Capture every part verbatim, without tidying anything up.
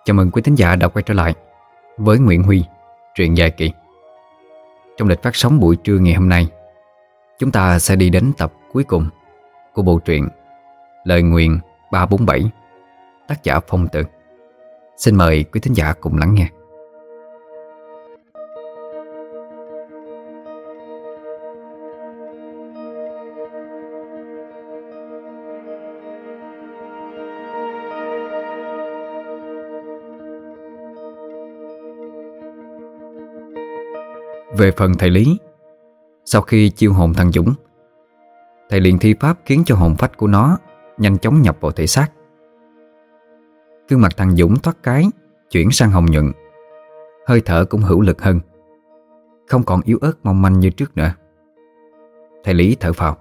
Chào mừng quý thính giả đã quay trở lại với Nguyễn Huy, truyện dài kỳ. Trong lịch phát sóng buổi trưa ngày hôm nay, chúng ta sẽ đi đến tập cuối cùng của bộ truyện Lời Nguyền ba bốn bảy, tác giả Phong Tử. Xin mời quý thính giả cùng lắng nghe. Về phần thầy Lý, sau khi chiêu hồn thằng Dũng, thầy liền thi pháp khiến cho hồn phách của nó nhanh chóng nhập vào thể xác. Gương mặt thằng Dũng thoát cái chuyển sang hồng nhuận, hơi thở cũng hữu lực hơn, không còn yếu ớt mong manh như trước nữa. Thầy Lý thở phào.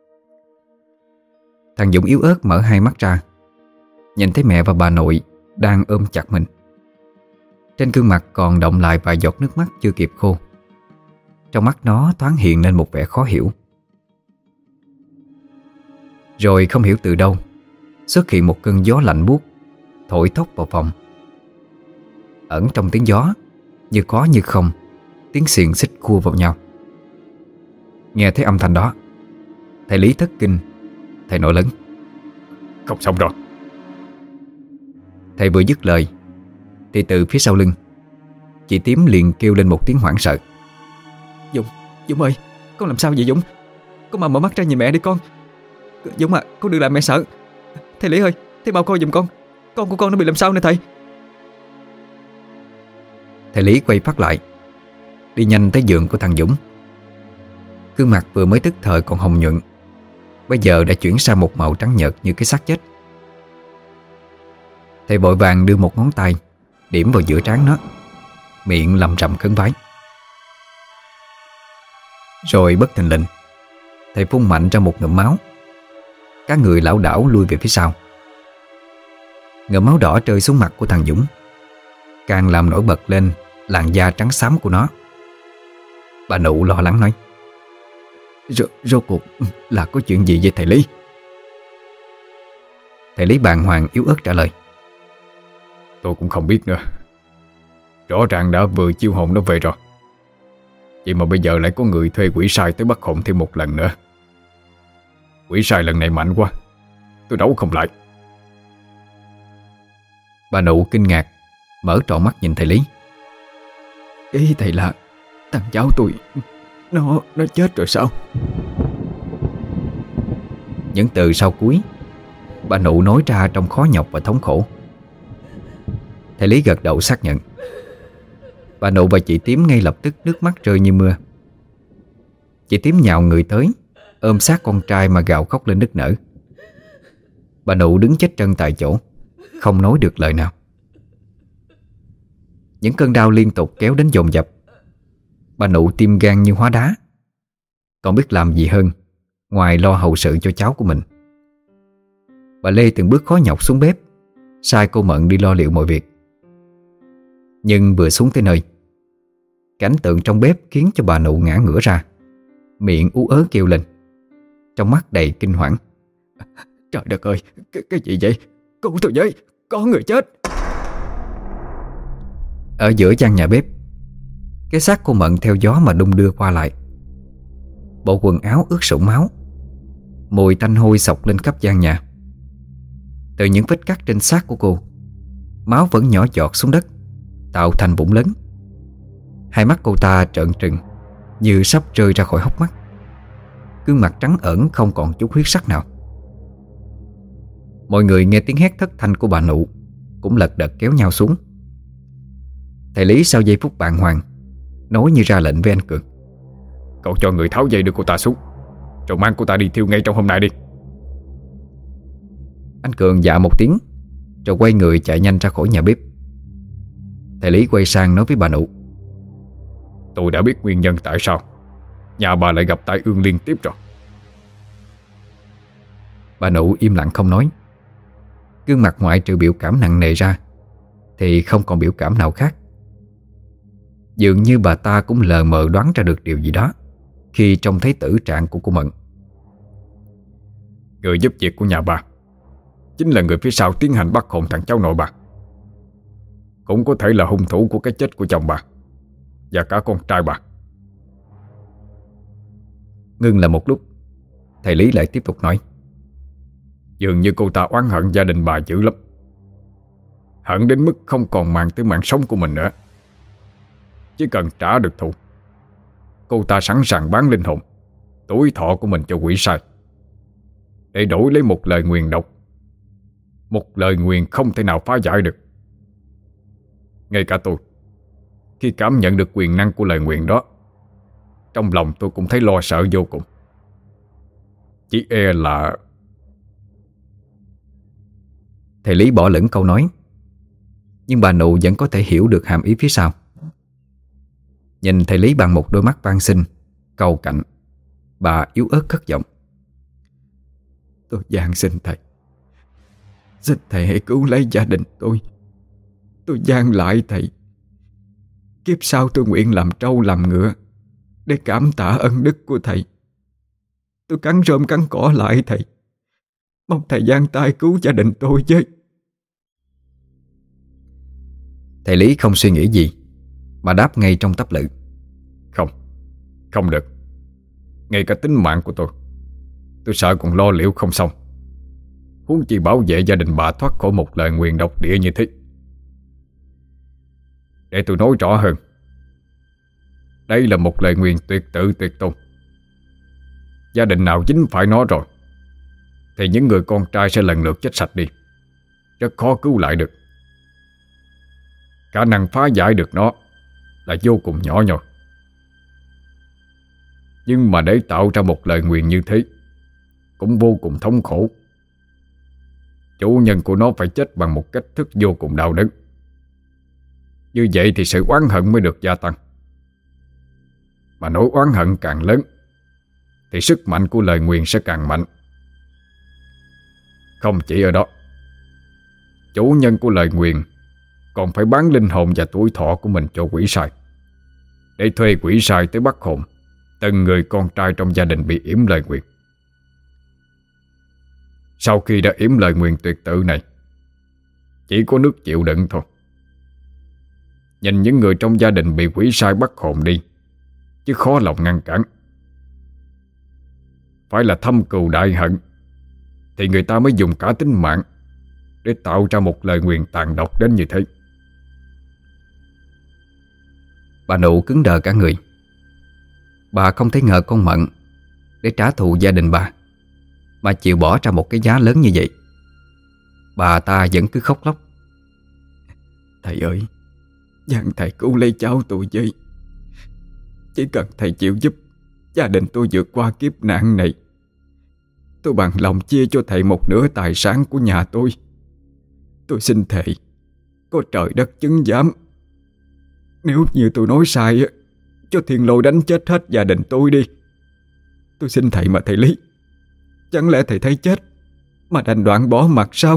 Thằng Dũng yếu ớt mở hai mắt ra, nhìn thấy mẹ và bà nội đang ôm chặt mình. Trên gương mặt còn đọng lại vài giọt nước mắt chưa kịp khô. Trong mắt nó thoáng hiện lên một vẻ khó hiểu. Rồi không hiểu từ đâu xuất hiện một cơn gió lạnh buốt thổi thốc vào phòng. Ẩn trong tiếng gió, như có như không, tiếng xiềng xích cua vào nhau. Nghe thấy âm thanh đó, thầy Lý thất kinh. Thầy nổi lớn: Không xong rồi. Thầy vừa dứt lời thì từ phía sau lưng, chị Tím liền kêu lên một tiếng hoảng sợ: Dũng, Dũng ơi, con làm sao vậy Dũng? Con mà mở mắt ra nhìn mẹ đi con. Dũng à, con đừng làm mẹ sợ. Thầy Lý ơi, thầy mau coi giùm con. Con của con nó bị làm sao nè thầy? Thầy Lý quay phát lại, đi nhanh tới giường của thằng Dũng. Gương mặt vừa mới tức thời còn hồng nhuận, bây giờ đã chuyển sang một màu trắng nhợt như cái xác chết. Thầy vội vàng đưa một ngón tay điểm vào giữa trán nó, miệng lẩm rẩm khấn vái. Rồi bất thình lình, thầy phun mạnh ra một ngụm máu. Các người lảo đảo lui về phía sau. Ngụm máu đỏ rơi xuống mặt của thằng Dũng, càng làm nổi bật lên làn da trắng xám của nó. Bà Nụ lo lắng nói: Rốt rốt cuộc là có chuyện gì vậy thầy Lý? Thầy Lý bàng hoàng yếu ớt trả lời: Tôi cũng không biết nữa. Rõ ràng đã vừa chiêu hồn nó về rồi, vậy mà bây giờ lại có người thuê quỷ sai tới bắt hồn thêm một lần nữa. Quỷ sai lần này mạnh quá, tôi đấu không lại. Bà Nụ kinh ngạc mở tròn mắt nhìn thầy Lý. Ý thầy là thằng cháu tôi Nó nó chết rồi sao? Những từ sau cuối bà Nụ nói ra trong khó nhọc và thống khổ. Thầy Lý gật đầu xác nhận. Bà Nụ và chị Tím ngay lập tức nước mắt rơi như mưa. Chị Tím nhào người tới, ôm sát con trai mà gào khóc lên nức nở. Bà Nụ đứng chết chân tại chỗ, không nói được lời nào. Những cơn đau liên tục kéo đến dồn dập. Bà Nụ tim gan như hóa đá, còn biết làm gì hơn ngoài lo hậu sự cho cháu của mình. Bà Lê từng bước khó nhọc xuống bếp, sai cô Mận đi lo liệu mọi việc. Nhưng vừa xuống tới nơi, cảnh tượng trong bếp khiến cho bà Nụ ngã ngửa ra, miệng ú ớ kêu lên, trong mắt đầy kinh hoàng: Trời đất ơi, cái, cái gì vậy? Cứu tôi với, có người chết. Ở giữa gian nhà bếp, cái xác cô Mận theo gió mà đung đưa qua lại. Bộ quần áo ướt sũng máu, mùi tanh hôi xộc lên khắp gian nhà. Từ những vết cắt trên xác của cô, máu vẫn nhỏ giọt xuống đất, tạo thành vũng lớn. Hai mắt cô ta trợn trừng, như sắp rơi ra khỏi hốc mắt. Gương mặt trắng ẩn không còn chút huyết sắc nào. Mọi người nghe tiếng hét thất thanh của bà Nụ cũng lật đật kéo nhau xuống. Thầy Lý sau giây phút bàng hoàng nói như ra lệnh với anh Cường: Cậu cho người tháo dây đưa cô ta xuống, rồi mang cô ta đi thiêu ngay trong hôm nay đi. Anh Cường dạ một tiếng, rồi quay người chạy nhanh ra khỏi nhà bếp. Thầy Lý quay sang nói với bà Nụ: Tôi đã biết nguyên nhân tại sao nhà bà lại gặp tai ương liên tiếp rồi. Bà Nụ im lặng không nói. Gương mặt ngoại trừ biểu cảm nặng nề ra thì không còn biểu cảm nào khác. Dường như bà ta cũng lờ mờ đoán ra được điều gì đó khi trông thấy tử trạng của cô Mận. Người giúp việc của nhà bà chính là người phía sau tiến hành bắt hồn thằng cháu nội bà. cũng có thể là hung thủ của cái chết của chồng bà và cả con trai bà. Ngưng là một lúc, thầy Lý lại tiếp tục nói. Dường như cô ta oán hận gia đình bà dữ lắm, hận đến mức không còn màng tới mạng sống của mình nữa. Chỉ cần trả được thù, cô ta sẵn sàng bán linh hồn, tuổi thọ của mình cho quỷ sai, để đổi lấy một lời nguyền độc. Một lời nguyền không thể nào phá giải được. Ngay cả tôi, khi cảm nhận được quyền năng của lời nguyền đó, trong lòng tôi cũng thấy lo sợ vô cùng. Chỉ e là... Thầy Lý bỏ lửng câu nói, nhưng bà Nụ vẫn có thể hiểu được hàm ý phía sau. Nhìn thầy Lý bằng một đôi mắt van xin, cầu cạnh, bà yếu ớt cất giọng. Tôi van xin thầy, xin thầy hãy cứu lấy gia đình tôi. Tôi van lại thầy. Kiếp sau tôi nguyện làm trâu làm ngựa để cảm tạ ân đức của thầy. Tôi cắn rơm cắn cỏ lại thầy, mong thầy giang tay cứu gia đình tôi với. Thầy Lý không suy nghĩ gì mà đáp ngay trong tấp lự. Không, không được. Ngay cả tính mạng của tôi, tôi sợ còn lo liệu không xong, huống chi bảo vệ gia đình bà thoát khỏi một lời nguyền độc địa như thế. Để tôi nói rõ hơn, đây là một lời nguyền tuyệt tự tuyệt tôn. Gia đình nào dính phải nó rồi thì những người con trai sẽ lần lượt chết sạch đi, rất khó cứu lại được. Khả năng phá giải được nó là vô cùng nhỏ nhoi. Nhưng mà để tạo ra một lời nguyền như thế cũng vô cùng thống khổ. Chủ nhân của nó phải chết bằng một cách thức vô cùng đau đớn. Như vậy thì sự oán hận mới được gia tăng. Mà nỗi oán hận càng lớn thì sức mạnh của lời nguyền sẽ càng mạnh. Không chỉ ở đó, chủ nhân của lời nguyền còn phải bán linh hồn và tuổi thọ của mình cho quỷ sai, để thuê quỷ sai tới bắt hồn từng người con trai trong gia đình bị yểm lời nguyền. Sau khi đã yểm lời nguyền tuyệt tự này, chỉ có nước chịu đựng thôi. Nhìn những người trong gia đình bị quỷ sai bắt hồn đi, chứ khó lòng ngăn cản. Phải là thâm cừu đại hận thì người ta mới dùng cả tính mạng để tạo ra một lời nguyền tàn độc đến như thế. Bà Nụ cứng đờ cả người. Bà không thể ngờ con Mận để trả thù gia đình bà mà chịu bỏ ra một cái giá lớn như vậy. Bà ta vẫn cứ khóc lóc. Thầy ơi, van thầy cứu lấy cháu tôi với. Chỉ cần thầy chịu giúp gia đình tôi vượt qua kiếp nạn này, tôi bằng lòng chia cho thầy một nửa tài sản của nhà tôi. Tôi xin thề, có trời đất chứng giám, nếu như tôi nói sai, cho thiên lôi đánh chết hết gia đình tôi đi. Tôi xin thầy mà thầy Lý, chẳng lẽ thầy thấy chết mà đành đoạn bỏ mặt sao?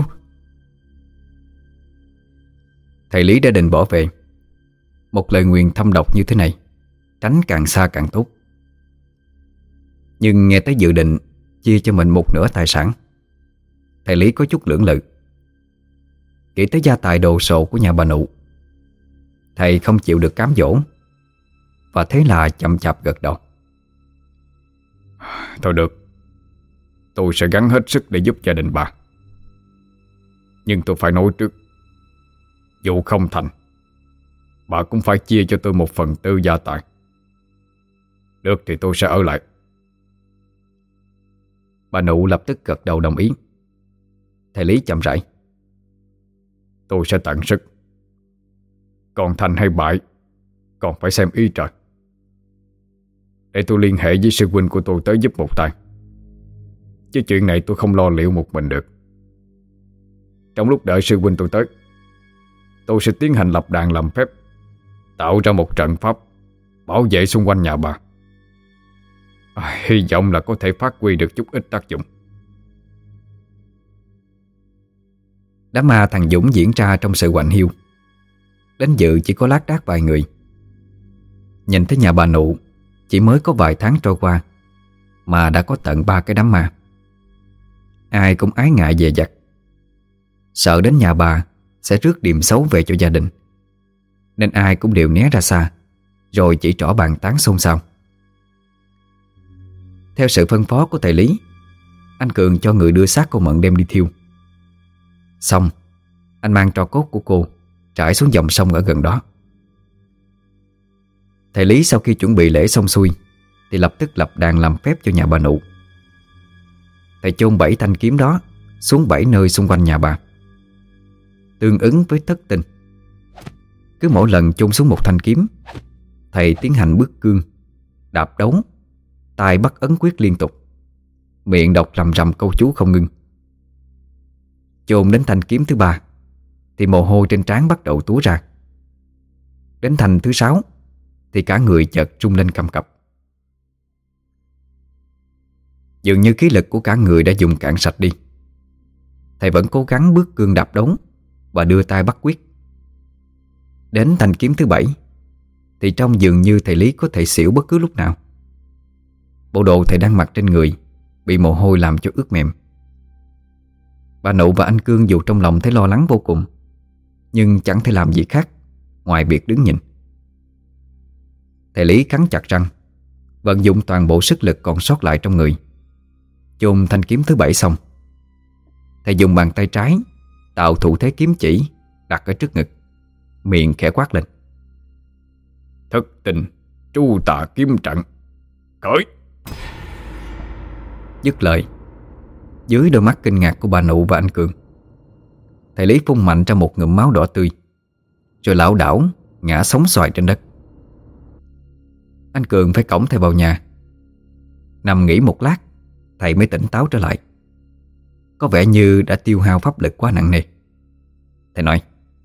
Thầy Lý đã định bỏ về. Một lời nguyền thâm độc như thế này, tránh càng xa càng tốt. Nhưng nghe tới dự định chia cho mình một nửa tài sản, thầy Lý có chút lưỡng lự. Nghĩ tới gia tài đồ sộ của nhà bà Nụ, thầy không chịu được cám dỗ, và thế là chậm chạp gật đầu. Thôi được, tôi sẽ gắng hết sức để giúp gia đình bà. Nhưng tôi phải nói trước, dù không thành, bà cũng phải chia cho tôi một phần tư gia tài. Được thì tôi sẽ ở lại. Bà Nụ lập tức gật đầu đồng ý. Thầy Lý chậm rãi. Tôi sẽ tận sức. Còn thành hay bại còn phải xem ý trời. Để tôi liên hệ với sư huynh của tôi tới giúp một tay, chứ chuyện này tôi không lo liệu một mình được. Trong lúc đợi sư huynh tôi tới, tôi sẽ tiến hành lập đàn làm phép, tạo ra một trận pháp bảo vệ xung quanh nhà bà. à, Hy vọng là có thể phát huy được chút ít tác dụng. Đám ma thằng Dũng diễn ra trong sự quạnh hiu. Đến dự chỉ có lác đác vài người. Nhìn thấy nhà bà Nụ chỉ mới có vài tháng trôi qua mà đã có tận ba cái đám ma. Ai cũng ái ngại dè dặt, sợ đến nhà bà sẽ rước điềm xấu về cho gia đình, nên ai cũng đều né ra xa, rồi chỉ trỏ bàn tán xôn xao. Theo sự phân phó của thầy Lý, anh Cường cho người đưa xác cô Mận đem đi thiêu. Xong, anh mang tro cốt của cô trải xuống dòng sông ở gần đó. Thầy Lý sau khi chuẩn bị lễ xong xuôi thì lập tức lập đàn làm phép cho nhà bà Nụ. Thầy chôn bảy thanh kiếm đó xuống bảy nơi xung quanh nhà bà, tương ứng với thất tinh. Cứ mỗi lần chôn xuống một thanh kiếm, thầy tiến hành bước cương, đạp đấu, tay bắt ấn quyết liên tục, miệng đọc rầm rầm câu chú không ngưng. Chôn đến thanh kiếm thứ ba thì mồ hôi trên trán bắt đầu túa ra. Đến thanh thứ sáu thì cả người chợt rung lên cầm cập. Dường như khí lực của cả người đã dùng cạn sạch đi. Thầy vẫn cố gắng bước cương đạp đống và đưa tay bắt quyết. Đến thanh kiếm thứ bảy thì trông dường như thầy Lý có thể xỉu bất cứ lúc nào. Bộ đồ thầy đang mặc trên người bị mồ hôi làm cho ướt mềm. Bà Nụ và anh Cương dù trong lòng thấy lo lắng vô cùng, nhưng chẳng thể làm gì khác ngoài việc đứng nhìn. Thầy Lý cắn chặt răng, vận dụng toàn bộ sức lực còn sót lại trong người, chôn thanh kiếm thứ bảy xong. Thầy dùng bàn tay trái tạo thủ thế kiếm chỉ đặt ở trước ngực, miệng khẽ quát lên: Thất tinh tru tà kiếm trận, khởi! Dứt lời, dưới đôi mắt kinh ngạc của bà Nụ và anh Cường, thầy Lý phun mạnh ra một ngụm máu đỏ tươi, rồi lảo đảo ngã sóng xoài trên đất. Anh Cường phải cõng thầy vào nhà. Nằm nghỉ một lát, thầy mới tỉnh táo trở lại. Có vẻ như đã tiêu hao pháp lực quá nặng nề. Thầy nói: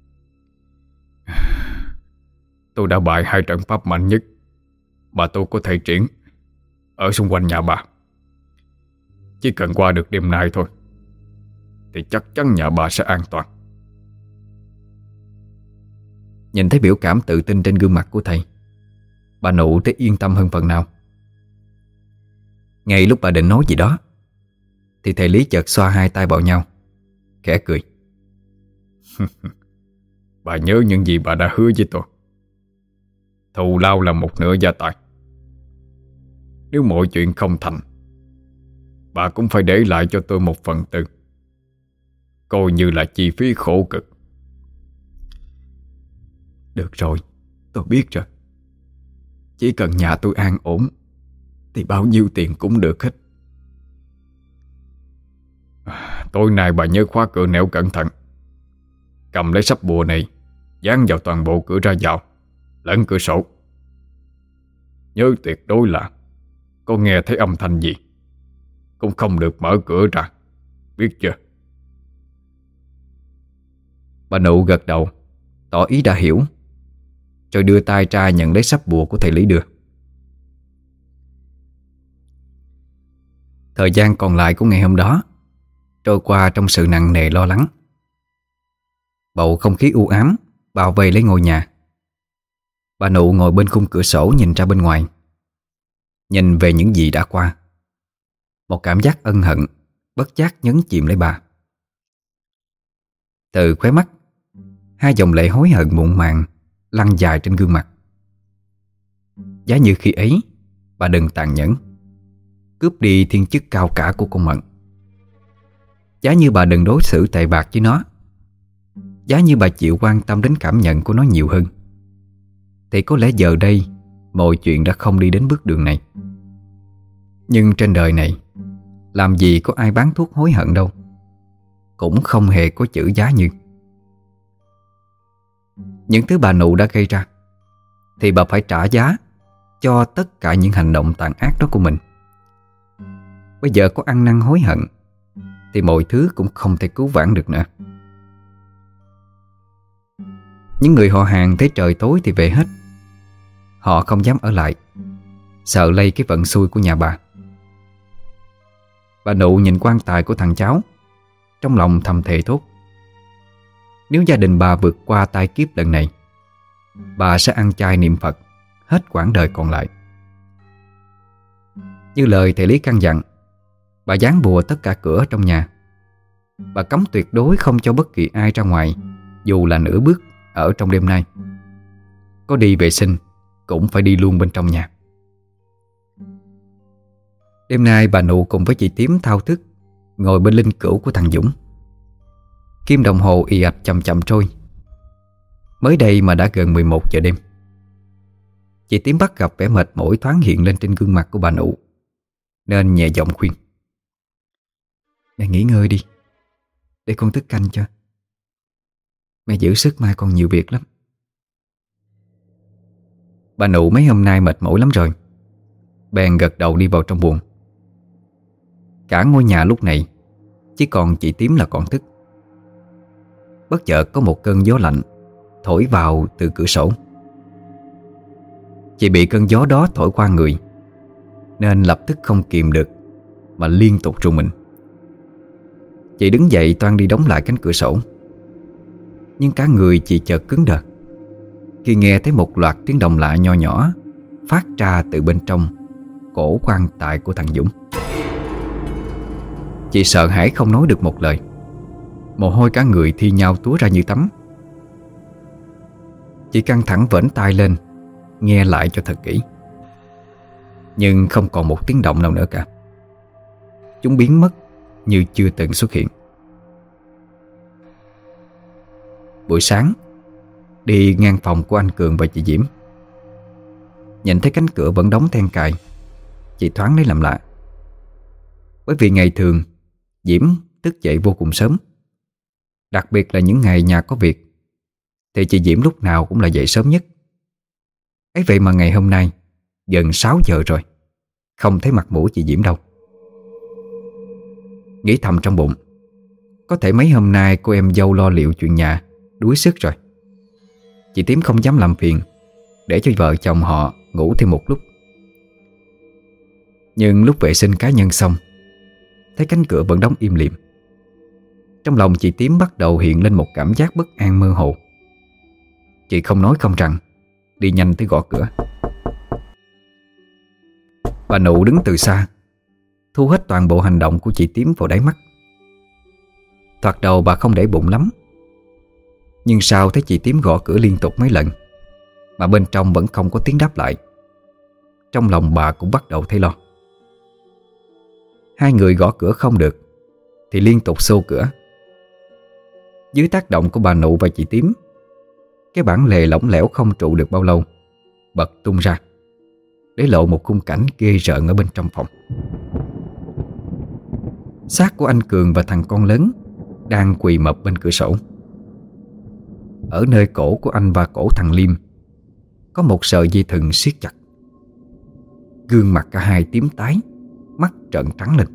Tôi đã bại hai trận pháp mạnh nhất mà tôi có thể triển ở xung quanh nhà bà. Chỉ cần qua được đêm nay thôi thì chắc chắn nhà bà sẽ an toàn. Nhìn thấy biểu cảm tự tin trên gương mặt của thầy, bà Nụ thấy yên tâm hơn phần nào. Ngay lúc bà định nói gì đó thì thầy Lý chợt xoa hai tay vào nhau, khẽ cười. Bà nhớ những gì bà đã hứa với tôi. Thù lao là một nửa gia tài. Nếu mọi chuyện không thành, bà cũng phải để lại cho tôi một phần tư, coi như là chi phí khổ cực. Được rồi, tôi biết rồi. Chỉ cần nhà tôi an ổn thì bao nhiêu tiền cũng được hết. Tối nay bà nhớ khóa cửa nẻo cẩn thận, cầm lấy sắp bùa này dán vào toàn bộ cửa ra vào lẫn cửa sổ. Nhớ tuyệt đối là có nghe thấy âm thanh gì cũng không được mở cửa ra, biết chưa? Bà Nụ gật đầu, tỏ ý đã hiểu, rồi đưa tay ra nhận lấy sắp bùa của thầy Lý đưa. Thời gian còn lại của ngày hôm đó trôi qua trong sự nặng nề lo lắng. Bầu không khí u ám bao vây lấy ngôi nhà. Bà Nụ ngồi bên khung cửa sổ nhìn ra bên ngoài, nhìn về những gì đã qua. Một cảm giác ân hận bất giác nhấn chìm lấy bà. Từ khóe mắt, hai dòng lệ hối hận muộn màng lăn dài trên gương mặt. Giá như khi ấy bà đừng tàn nhẫn cướp đi thiên chức cao cả của con Mận. Giá như bà đừng đối xử tệ bạc với nó. Giá như bà chịu quan tâm đến cảm nhận của nó nhiều hơn, thì có lẽ giờ đây mọi chuyện đã không đi đến bước đường này. Nhưng trên đời này làm gì có ai bán thuốc hối hận đâu, cũng không hề có chữ giá như. Những thứ bà Nụ đã gây ra thì bà phải trả giá cho tất cả những hành động tàn ác đó của mình. Bây giờ có ăn năn hối hận thì mọi thứ cũng không thể cứu vãn được nữa. Những người họ hàng thấy trời tối thì về hết. Họ không dám ở lại, sợ lây cái vận xui của nhà bà. Bà Nụ nhìn quan tài của thằng cháu, trong lòng thầm thề thốt: nếu gia đình bà vượt qua tai kiếp lần này, bà sẽ ăn chay niệm Phật hết quãng đời còn lại. Như lời thầy Lý căn dặn, bà dán bùa tất cả cửa trong nhà. Bà cấm tuyệt đối không cho bất kỳ ai ra ngoài dù là nửa bước ở trong đêm nay. có đi vệ sinh cũng phải đi luôn bên trong nhà. Đêm nay bà Nụ cùng với chị Tím thao thức ngồi bên linh cữu của thằng Dũng. Kim đồng hồ ì ạch chậm chậm trôi. Mới đây mà đã gần mười một giờ đêm. Chị Tím bắt gặp vẻ mệt mỏi thoáng hiện lên trên gương mặt của bà Nụ, nên nhẹ giọng khuyên: "Mẹ nghỉ ngơi đi, để con thức canh cho. Mẹ giữ sức mai còn nhiều việc lắm." Bà Nụ mấy hôm nay mệt mỏi lắm rồi, bèn gật đầu đi vào trong buồng. Cả ngôi nhà lúc này chỉ còn chị Tím là còn thức. Bất chợt có một cơn gió lạnh thổi vào từ cửa sổ. Chị bị cơn gió đó thổi qua người, nên lập tức không kìm được mà liên tục rùng mình. Chị đứng dậy toan đi đóng lại cánh cửa sổ, nhưng cả người chị chợt cứng đờ khi nghe thấy một loạt tiếng động lạ nho nhỏ phát ra từ bên trong cổ quan tài của thằng Dũng. Chị sợ hãi không nói được một lời, mồ hôi cả người thi nhau túa ra như tắm. Chị căng thẳng vểnh tai lên nghe lại cho thật kỹ, nhưng không còn một tiếng động nào nữa cả. Chúng biến mất như chưa từng xuất hiện. Buổi sáng, đi ngang phòng của anh Cường và chị Diễm, nhìn thấy cánh cửa vẫn đóng then cài, chị thoáng lấy làm lạ. Bởi vì ngày thường Diễm thức dậy vô cùng sớm, đặc biệt là những ngày nhà có việc thì chị Diễm lúc nào cũng là dậy sớm nhất. Ấy vậy mà ngày hôm nay gần sáu giờ rồi, không thấy mặt mũi chị Diễm đâu. Nghĩ thầm trong bụng, có thể mấy hôm nay cô em dâu lo liệu chuyện nhà đuối sức rồi. Chị Tím không dám làm phiền, để cho vợ chồng họ ngủ thêm một lúc. Nhưng lúc vệ sinh cá nhân xong, thấy cánh cửa vẫn đóng im lìm. Trong lòng chị Tím bắt đầu hiện lên một cảm giác bất an mơ hồ. Chị không nói không rằng đi nhanh tới gõ cửa. Bà Nụ đứng từ xa, thu hết toàn bộ hành động của chị Tím vào đáy mắt. Thoạt đầu bà không để bụng lắm, nhưng sau thấy chị Tím gõ cửa liên tục mấy lần mà bên trong vẫn không có tiếng đáp lại, trong lòng bà cũng bắt đầu thấy lo. Hai người gõ cửa không được thì liên tục xô cửa. Dưới tác động của bà Nụ và chị Tím, cái bản lề lỏng lẻo không trụ được bao lâu bật tung ra, để lộ một khung cảnh ghê rợn ở bên trong phòng. Xác của anh Cường và thằng con lớn đang quỳ mập bên cửa sổ. Ở nơi cổ của anh và cổ thằng Liêm có một sợi dây thừng siết chặt. Gương mặt cả hai tím tái, mắt trợn trắng lên.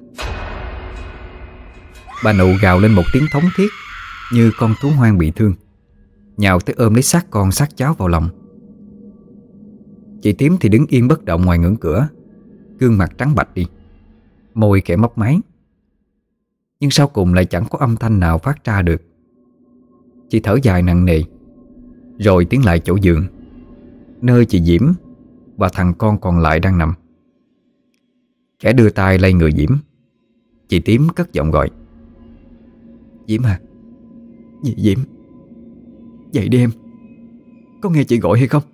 Bà Nụ gào lên một tiếng thống thiết như con thú hoang bị thương, nhào tới ôm lấy xác con xác cháu vào lòng. Chị Tím thì đứng yên bất động ngoài ngưỡng cửa, gương mặt trắng bạch đi, môi khẽ mấp máy. Nhưng sau cùng lại chẳng có âm thanh nào phát ra được. Chị thở dài nặng nề, rồi tiến lại chỗ giường, nơi chị Diễm và thằng con còn lại đang nằm. Khẽ đưa tay lay người Diễm. Chị Tím cất giọng gọi: "Diễm à, Dì Diễm, dậy đi em, có nghe chị gọi hay không?"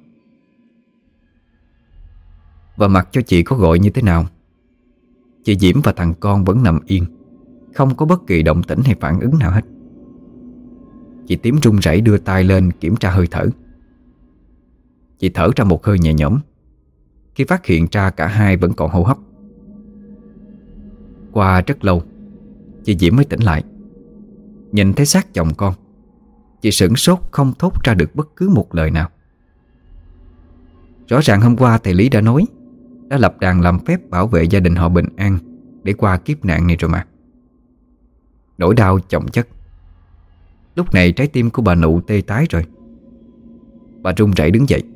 Và mặc cho chị có gọi như thế nào, chị Diễm và thằng con vẫn nằm yên, không có bất kỳ động tĩnh hay phản ứng nào hết. Chị Tím run rẩy đưa tay lên kiểm tra hơi thở. Chị thở ra một hơi nhẹ nhõm khi phát hiện ra cả hai vẫn còn hô hấp. Qua rất lâu, chị Diễm mới tỉnh lại. Nhìn thấy xác chồng con, chị sửng sốt không thốt ra được bất cứ một lời nào. Rõ ràng hôm qua thầy Lý đã nói, đã lập đàn làm phép bảo vệ gia đình họ bình an để qua kiếp nạn này rồi mà. Nỗi đau chồng chất. Lúc này trái tim của bà Nụ tê tái rồi. Bà run rẩy đứng dậy: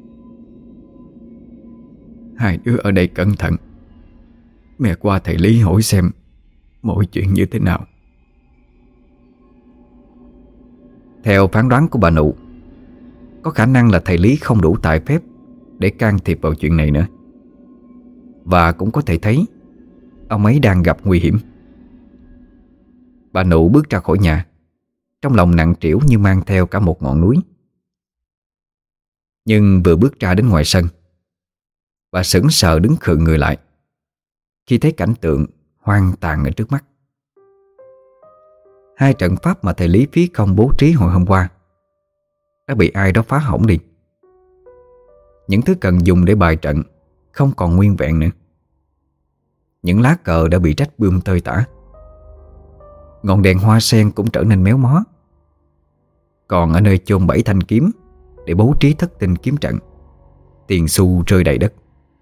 "Hai đứa ở đây cẩn thận, mẹ qua thầy Lý hỏi xem mọi chuyện như thế nào." Theo phán đoán của bà Nụ, có khả năng là thầy Lý không đủ tài phép để can thiệp vào chuyện này nữa. Và cũng có thể thấy ông ấy đang gặp nguy hiểm. Bà Nụ bước ra khỏi nhà, trong lòng nặng trĩu như mang theo cả một ngọn núi. Nhưng vừa bước ra đến ngoài sân, bà sững sờ đứng khựng người lại khi thấy cảnh tượng hoang tàn ở trước mắt. Hai trận pháp mà thầy Lý phí công bố trí hồi hôm qua đã bị ai đó phá hỏng đi. Những thứ cần dùng để bài trận không còn nguyên vẹn nữa. Những lá cờ đã bị rách bươm tơi tả. Ngọn đèn hoa sen cũng trở nên méo mó. Còn ở nơi chôn bảy thanh kiếm để bố trí thất tinh kiếm trận, tiền xu rơi đầy đất.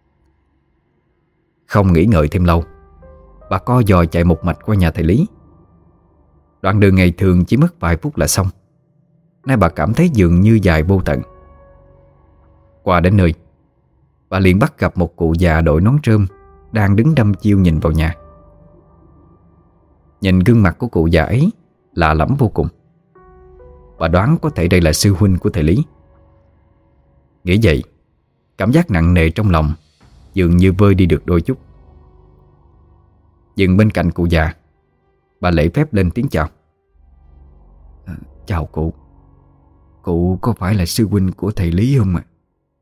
Không nghĩ ngợi thêm lâu, bà co giò chạy một mạch qua nhà thầy Lý. Đoạn đường ngày thường chỉ mất vài phút là xong, nay bà cảm thấy dường như dài vô tận. Qua đến nơi, bà liền bắt gặp một cụ già đội nón rơm đang đứng đăm chiêu nhìn vào nhà. Nhìn gương mặt của cụ già ấy lạ lẫm vô cùng. Bà đoán có thể đây là sư huynh của thầy Lý. Nghĩ vậy, cảm giác nặng nề trong lòng dường như vơi đi được đôi chút. Dừng bên cạnh cụ già, bà lễ phép lên tiếng chào. à, Chào cụ. Cụ có phải là sư huynh của thầy Lý không ạ?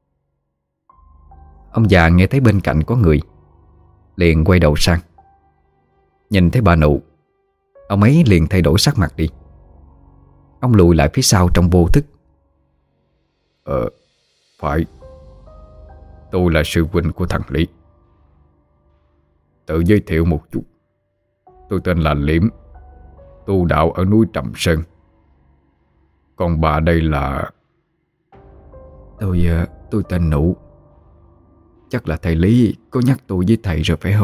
Ông già nghe thấy bên cạnh có người, liền quay đầu sang. Nhìn thấy bà nụ, ông ấy liền thay đổi sắc mặt đi. Ông lùi lại phía sau trong vô thức. Ờ, phải. Tôi là sư huynh của thằng Lý. Tự giới thiệu một chút. Tôi tên là Liễm, tu đạo ở núi Trầm Sơn. Còn bà đây là... Tôi tôi tên Nụ. Chắc là thầy Lý có nhắc tôi với thầy rồi phải không?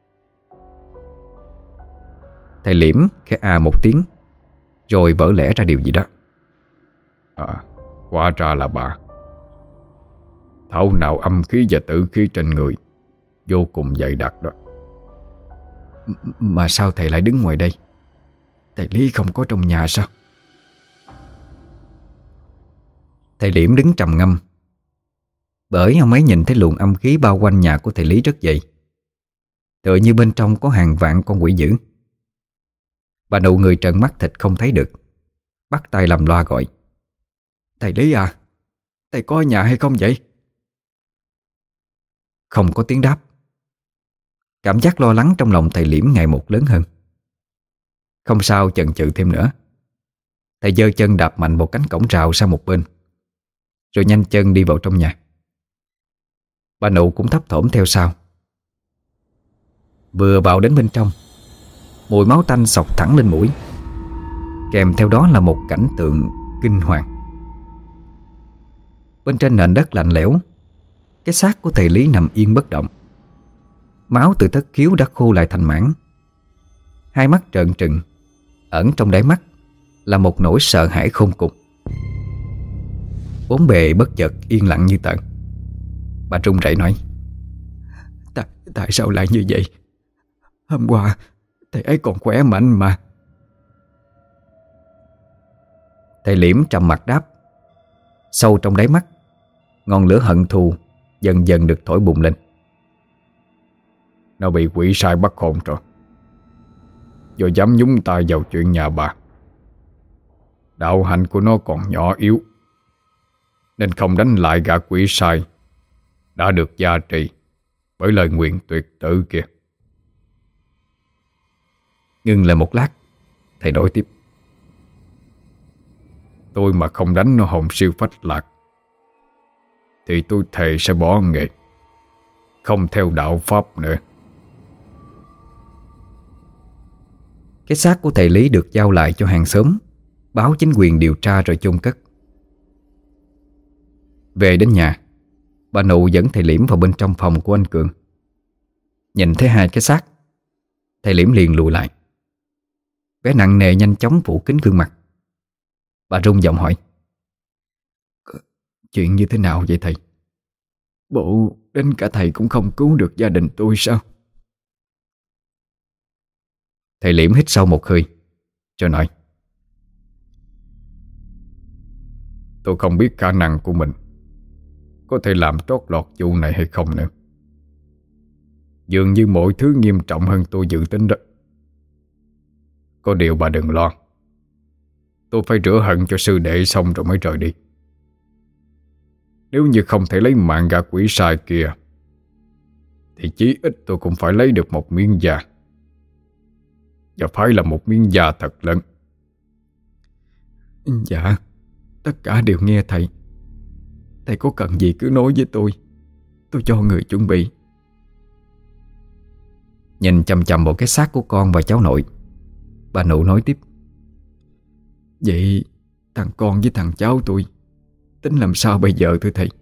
Thầy Liễm khẽ à một tiếng, rồi vỡ lẽ ra điều gì đó. À, hóa ra là bà. Thảo nào âm khí và tử khí trên người vô cùng dày đặc đó. M- Mà sao thầy lại đứng ngoài đây? Thầy Lý không có trong nhà sao? Thầy Liễm đứng trầm ngâm, bởi ông ấy nhìn thấy luồng âm khí bao quanh nhà của thầy Lý rất dày, tựa như bên trong có hàng vạn con quỷ dữ. Bà Nụ người trợn mắt thịt không thấy được, bắt tay làm loa gọi. Thầy Lý à, thầy có ở nhà hay không vậy? Không có tiếng đáp. Cảm giác lo lắng trong lòng thầy Liễm ngày một lớn hơn. Không sao chần chừ thêm nữa, thầy giơ chân đạp mạnh một cánh cổng rào sang một bên, rồi nhanh chân đi vào trong nhà. Bà Nụ cũng thấp thỏm theo sau. Vừa vào đến bên trong, mùi máu tanh xộc thẳng lên mũi, kèm theo đó là một cảnh tượng kinh hoàng. Bên trên nền đất lạnh lẽo, cái xác của thầy Lý nằm yên bất động. Máu từ thất khiếu đã khô lại thành mảng. Hai mắt trợn trừng, ẩn trong đáy mắt là một nỗi sợ hãi khôn cùng. Bốn bề bất chợt yên lặng như tờ. Bà run rẩy nói: Tại, tại sao lại như vậy? Hôm qua thầy ấy còn khỏe mạnh mà. Thầy Liễm trầm mặt đáp. Sâu trong đáy mắt, ngọn lửa hận thù dần dần được thổi bùng lên. Nó bị quỷ sai bắt hồn rồi, do dám nhúng tay vào chuyện nhà bà. Đạo hạnh của nó còn nhỏ yếu, nên không đánh lại gã quỷ sai đã được gia trì bởi lời nguyện tuyệt tử kia. Ngưng lại một lát, thầy nói tiếp: Tôi mà không đánh nó hồn siêu phách lạc thì tôi thề sẽ bỏ nghề, không theo đạo pháp nữa. Cái xác của thầy Lý được giao lại cho hàng xóm, báo chính quyền điều tra rồi chôn cất. Về đến nhà, bà Nụ dẫn thầy Liễm vào bên trong phòng của anh Cường. Nhìn thấy hai cái xác, thầy Liễm liền lùi lại. Vẻ nặng nề nhanh chóng phủ kín gương mặt. Bà run giọng hỏi: Chuyện như thế nào vậy thầy? Bộ đến cả thầy cũng không cứu được gia đình tôi sao? Thầy Liễm hít sâu một hơi, rồi nói: Tôi không biết khả năng của mình có thể làm trót lọt vụ này hay không nữa. Dường như mọi thứ nghiêm trọng hơn tôi dự tính đó. Có điều bà đừng lo, tôi phải rửa hận cho sư đệ xong rồi mới rời đi. Nếu như không thể lấy mạng gã quỷ sai kia, thì chí ít tôi cũng phải lấy được một miếng da. Và phải là một miếng da thật lớn. Dạ, tất cả đều nghe thầy. Thầy có cần gì cứ nói với tôi, tôi cho người chuẩn bị. Nhìn chằm chằm vào cái xác của con và cháu nội, bà Nụ nói tiếp: Vậy thằng con với thằng cháu tôi tính làm sao bây giờ thưa thầy?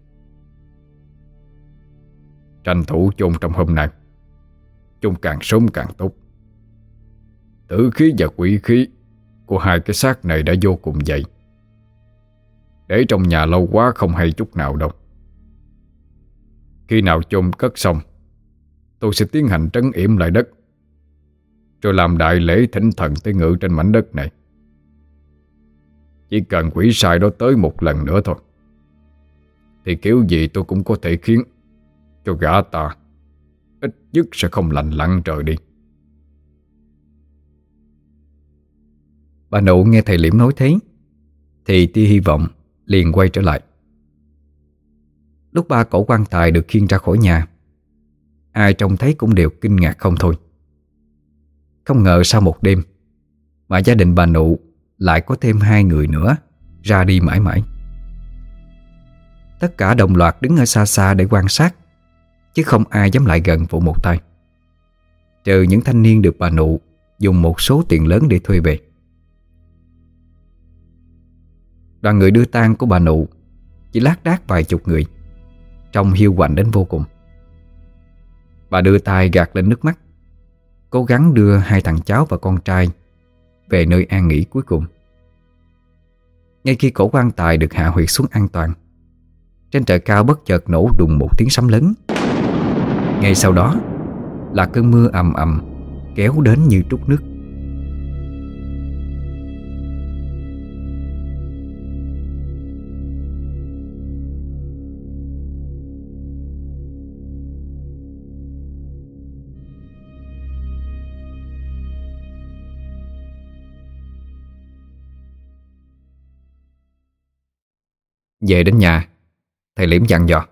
Tranh thủ chôn trong hôm nay, chôn càng sớm càng tốt. Tử khí và quỷ khí của hai cái xác này đã vô cùng dày. Để trong nhà lâu quá không hay chút nào đâu. Khi nào chôn cất xong, tôi sẽ tiến hành trấn yểm lại đất, rồi làm đại lễ thỉnh thần tới ngự trên mảnh đất này. Chỉ cần quỷ sai đó tới một lần nữa thôi, thì kiểu gì tôi cũng có thể khiến cho gã ta ít nhất sẽ không lành lặn trời đi. Bà Nụ nghe thầy Liễm nói thế thì tia hy vọng liền quay trở lại. Lúc ba cổ quan tài được khiêng ra khỏi nhà, ai trông thấy cũng đều kinh ngạc không thôi. Không ngờ sau một đêm mà gia đình bà Nụ lại có thêm hai người nữa ra đi mãi mãi. Tất cả đồng loạt đứng ở xa xa để quan sát, chứ không ai dám lại gần phụ một tay, trừ những thanh niên được bà Nụ dùng một số tiền lớn để thuê về. Đoàn người đưa tang của bà Nụ chỉ lác đác vài chục người, trông hiu quạnh đến vô cùng. Bà đưa tay gạt lên nước mắt, cố gắng đưa hai thằng cháu và con trai về nơi an nghỉ cuối cùng. Ngay khi cổ quan tài được hạ huyệt xuống an toàn, trên trời cao bất chợt nổ đùng một tiếng sấm lớn. Ngay sau đó là cơn mưa ầm ầm kéo đến như trút nước. Về đến nhà, thầy Liễm dặn dò: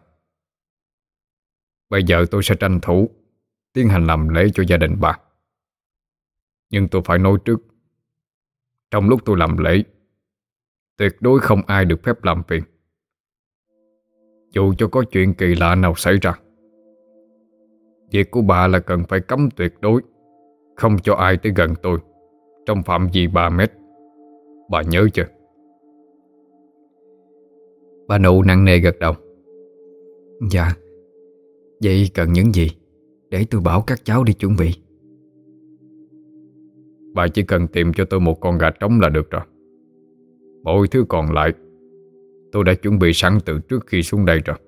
Bây giờ tôi sẽ tranh thủ tiến hành làm lễ cho gia đình bà. Nhưng tôi phải nói trước, trong lúc tôi làm lễ, tuyệt đối không ai được phép làm phiền. Dù cho có chuyện kỳ lạ nào xảy ra, việc của bà là cần phải cấm tuyệt đối, không cho ai tới gần tôi trong phạm vi ba mét. Bà nhớ chưa? Bà Nụ nặng nề gật đầu. Dạ. Vậy cần những gì để tôi bảo các cháu đi chuẩn bị? Bà chỉ cần tìm cho tôi một con gà trống là được rồi. Mọi thứ còn lại tôi đã chuẩn bị sẵn từ trước khi xuống đây rồi.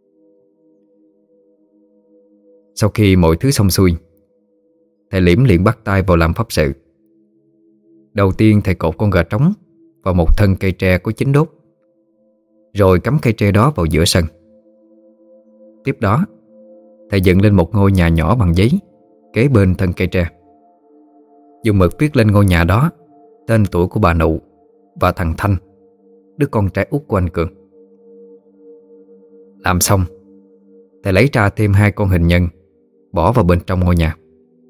Sau khi mọi thứ xong xuôi, thầy Liễm liền bắt tay vào làm pháp sự. Đầu tiên thầy cột con gà trống vào một thân cây tre có chín đốt, rồi cắm cây tre đó vào giữa sân. Tiếp đó thầy dựng lên một ngôi nhà nhỏ bằng giấy kế bên thân cây tre, dùng mực viết lên ngôi nhà đó tên tuổi của bà Nụ và thằng Thanh, đứa con trai út của anh Cường. Làm xong, thầy lấy ra thêm hai con hình nhân bỏ vào bên trong ngôi nhà.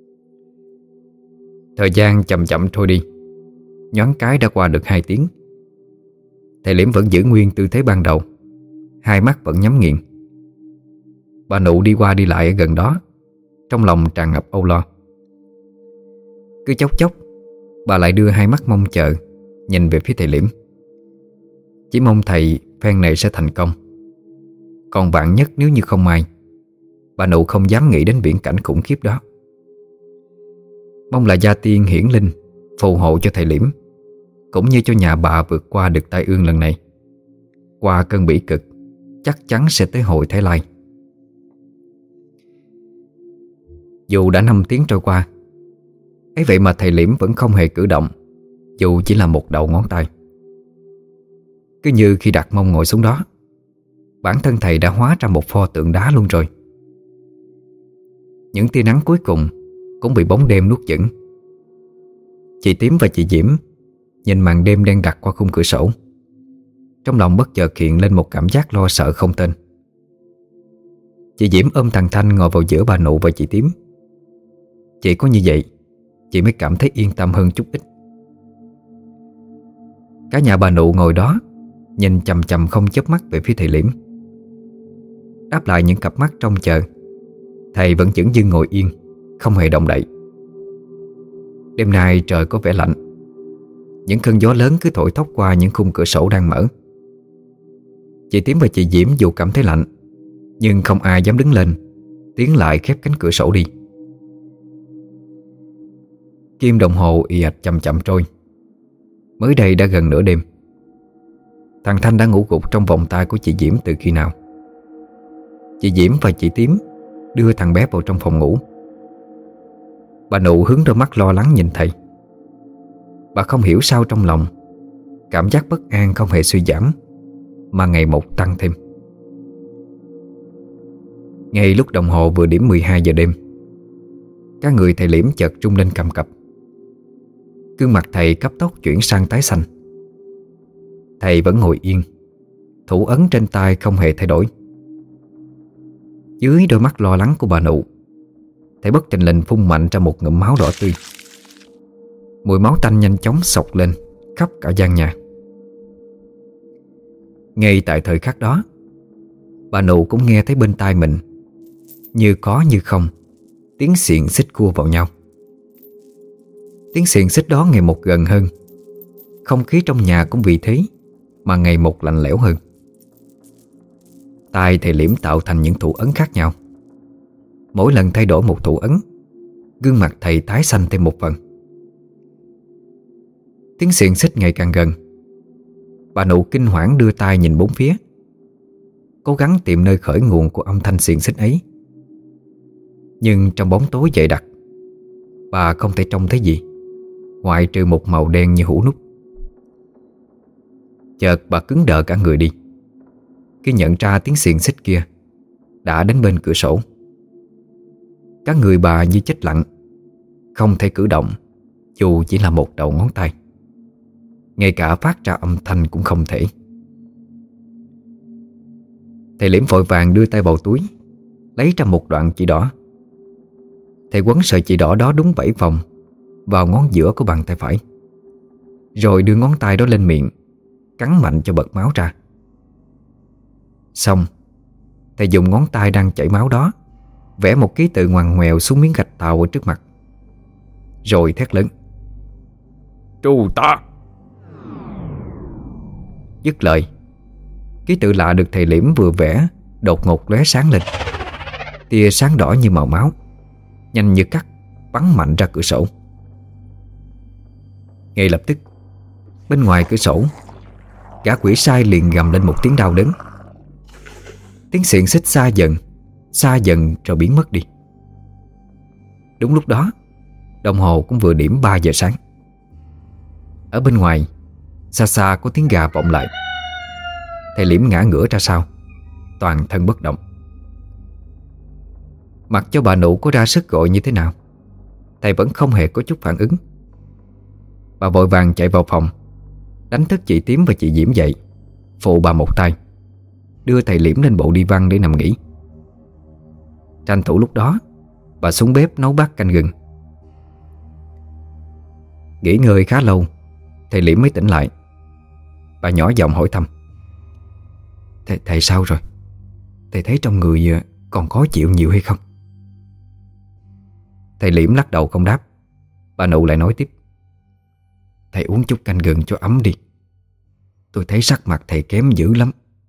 Thời gian chậm chậm trôi đi, nhoáng cái đã qua được hai tiếng. Thầy Liễm vẫn giữ nguyên tư thế ban đầu, hai mắt vẫn nhắm nghiền. Bà Nụ đi qua đi lại ở gần đó, trong lòng tràn ngập âu lo. Cứ chốc chốc bà lại đưa hai mắt mong chờ nhìn về phía thầy Liễm, chỉ mong thầy phen này sẽ thành công. Còn vạn nhất nếu như không may, bà Nụ không dám nghĩ đến viễn cảnh khủng khiếp đó. Mong là gia tiên hiển linh phù hộ cho thầy Liễm, cũng như cho nhà bà vượt qua được tai ương lần này. Qua cơn bỉ cực, chắc chắn sẽ tới hồi Thái Lai. Dù đã năm tiếng trôi qua, ấy vậy mà thầy Liễm vẫn không hề cử động, dù chỉ là một đầu ngón tay. Cứ như khi đặt mông ngồi xuống đó, bản thân thầy đã hóa ra một pho tượng đá luôn rồi. Những tia nắng cuối cùng cũng bị bóng đêm nuốt chửng. Chị Tím và chị Diễm nhìn màn đêm đen đặc qua khung cửa sổ. trong lòng bất chợt hiện lên một cảm giác lo sợ không tên. Chị Diễm ôm thằng Thanh ngồi vào giữa bà Nụ và chị Tím. Chỉ có như vậy chị mới cảm thấy yên tâm hơn chút ít. Cả nhà bà Nụ ngồi đó nhìn chằm chằm không chớp mắt về phía thầy Liễm. Đáp lại những cặp mắt trông chờ, thầy vẫn chững dưng ngồi yên, không hề động đậy. Đêm nay trời có vẻ lạnh. Những cơn gió lớn cứ thổi thốc qua những khung cửa sổ đang mở. Chị Tím và chị Diễm dù cảm thấy lạnh, nhưng không ai dám đứng lên tiến lại khép cánh cửa sổ đi. Kim đồng hồ ì ạch chậm chậm trôi. Mới đây đã gần nửa đêm. Thằng Thanh đã ngủ gục trong vòng tay của chị Diễm từ khi nào. Chị Diễm và chị Tím đưa thằng bé vào trong phòng ngủ. Bà Nụ hướng đôi mắt lo lắng nhìn thầy. Bà không hiểu sao trong lòng cảm giác bất an không hề suy giảm, mà ngày một tăng thêm. Ngay lúc đồng hồ vừa điểm mười hai giờ đêm, các người thầy Liễm chợt rung lên cầm cập. Gương mặt thầy cấp tốc chuyển sang tái xanh. Thầy vẫn ngồi yên, thủ ấn trên tay không hề thay đổi. Dưới đôi mắt lo lắng của bà Nụ, thầy bất thình lình phun mạnh ra một ngụm máu đỏ tươi. Mùi máu tanh nhanh chóng xộc lên khắp cả gian nhà. Ngay tại thời khắc đó, bà Nụ cũng nghe thấy bên tai mình, như có như không, tiếng xiềng xích cua vào nhau. Tiếng xiềng xích đó ngày một gần hơn. Không khí trong nhà cũng vì thế mà ngày một lạnh lẽo hơn. Tai thầy Liễm tạo thành những thủ ấn khác nhau. Mỗi lần thay đổi một thủ ấn, gương mặt thầy tái xanh thêm một phần. Tiếng xiềng xích ngày càng gần. Bà Nụ kinh hoảng đưa tay nhìn bốn phía, cố gắng tìm nơi khởi nguồn của âm thanh xiềng xích ấy. Nhưng trong bóng tối dày đặc, bà không thể trông thấy gì ngoại trừ một màu đen như hũ nút. Chợt bà cứng đờ cả người đi khi nhận ra tiếng xiềng xích kia đã đến bên cửa sổ. Cả người bà như chết lặng, không thể cử động dù chỉ là một đầu ngón tay. Ngay cả phát ra âm thanh cũng không thể. Thầy Liễm vội vàng đưa tay vào túi, lấy ra một đoạn chỉ đỏ. Thầy quấn sợi chỉ đỏ đó đúng bảy vòng vào ngón giữa của bàn tay phải, rồi đưa ngón tay đó lên miệng, cắn mạnh cho bật máu ra. Xong, thầy dùng ngón tay đang chảy máu đó vẽ một ký tự ngoằn ngoèo xuống miếng gạch tàu ở trước mặt, rồi thét lớn: "Trù ta!" Dứt lời, ký tự lạ được thầy Liễm vừa vẽ đột ngột lóe sáng lên. Tia sáng đỏ như màu máu, nhanh như cắt, bắn mạnh ra cửa sổ. Ngay lập tức, bên ngoài cửa sổ, gã quỷ sai liền gầm lên một tiếng đau đớn. Tiếng xiềng xích xa dần, xa dần rồi biến mất đi. Đúng lúc đó, đồng hồ cũng vừa điểm ba giờ sáng. Ở bên ngoài, xa xa có tiếng gà vọng lại. Thầy Liễm ngã ngửa ra sau, toàn thân bất động. Mặc cho bà Nụ có ra sức gọi như thế nào, thầy vẫn không hề có chút phản ứng. Bà vội vàng chạy vào phòng, đánh thức chị Tím và chị Diễm dậy, phụ bà một tay, đưa thầy Liễm lên bộ đi văn để nằm nghỉ. Tranh thủ lúc đó, bà xuống bếp nấu bát canh gừng. Nghỉ ngơi khá lâu, thầy Liễm mới tỉnh lại. Bà nhỏ giọng hỏi thăm: Thầy, thầy sao rồi? Thầy thấy trong người còn khó chịu nhiều hay không? Thầy Liễm lắc đầu không đáp. Bà Nụ lại nói tiếp: Thầy uống chút canh gừng cho ấm đi. Tôi thấy sắc mặt thầy kém dữ lắm.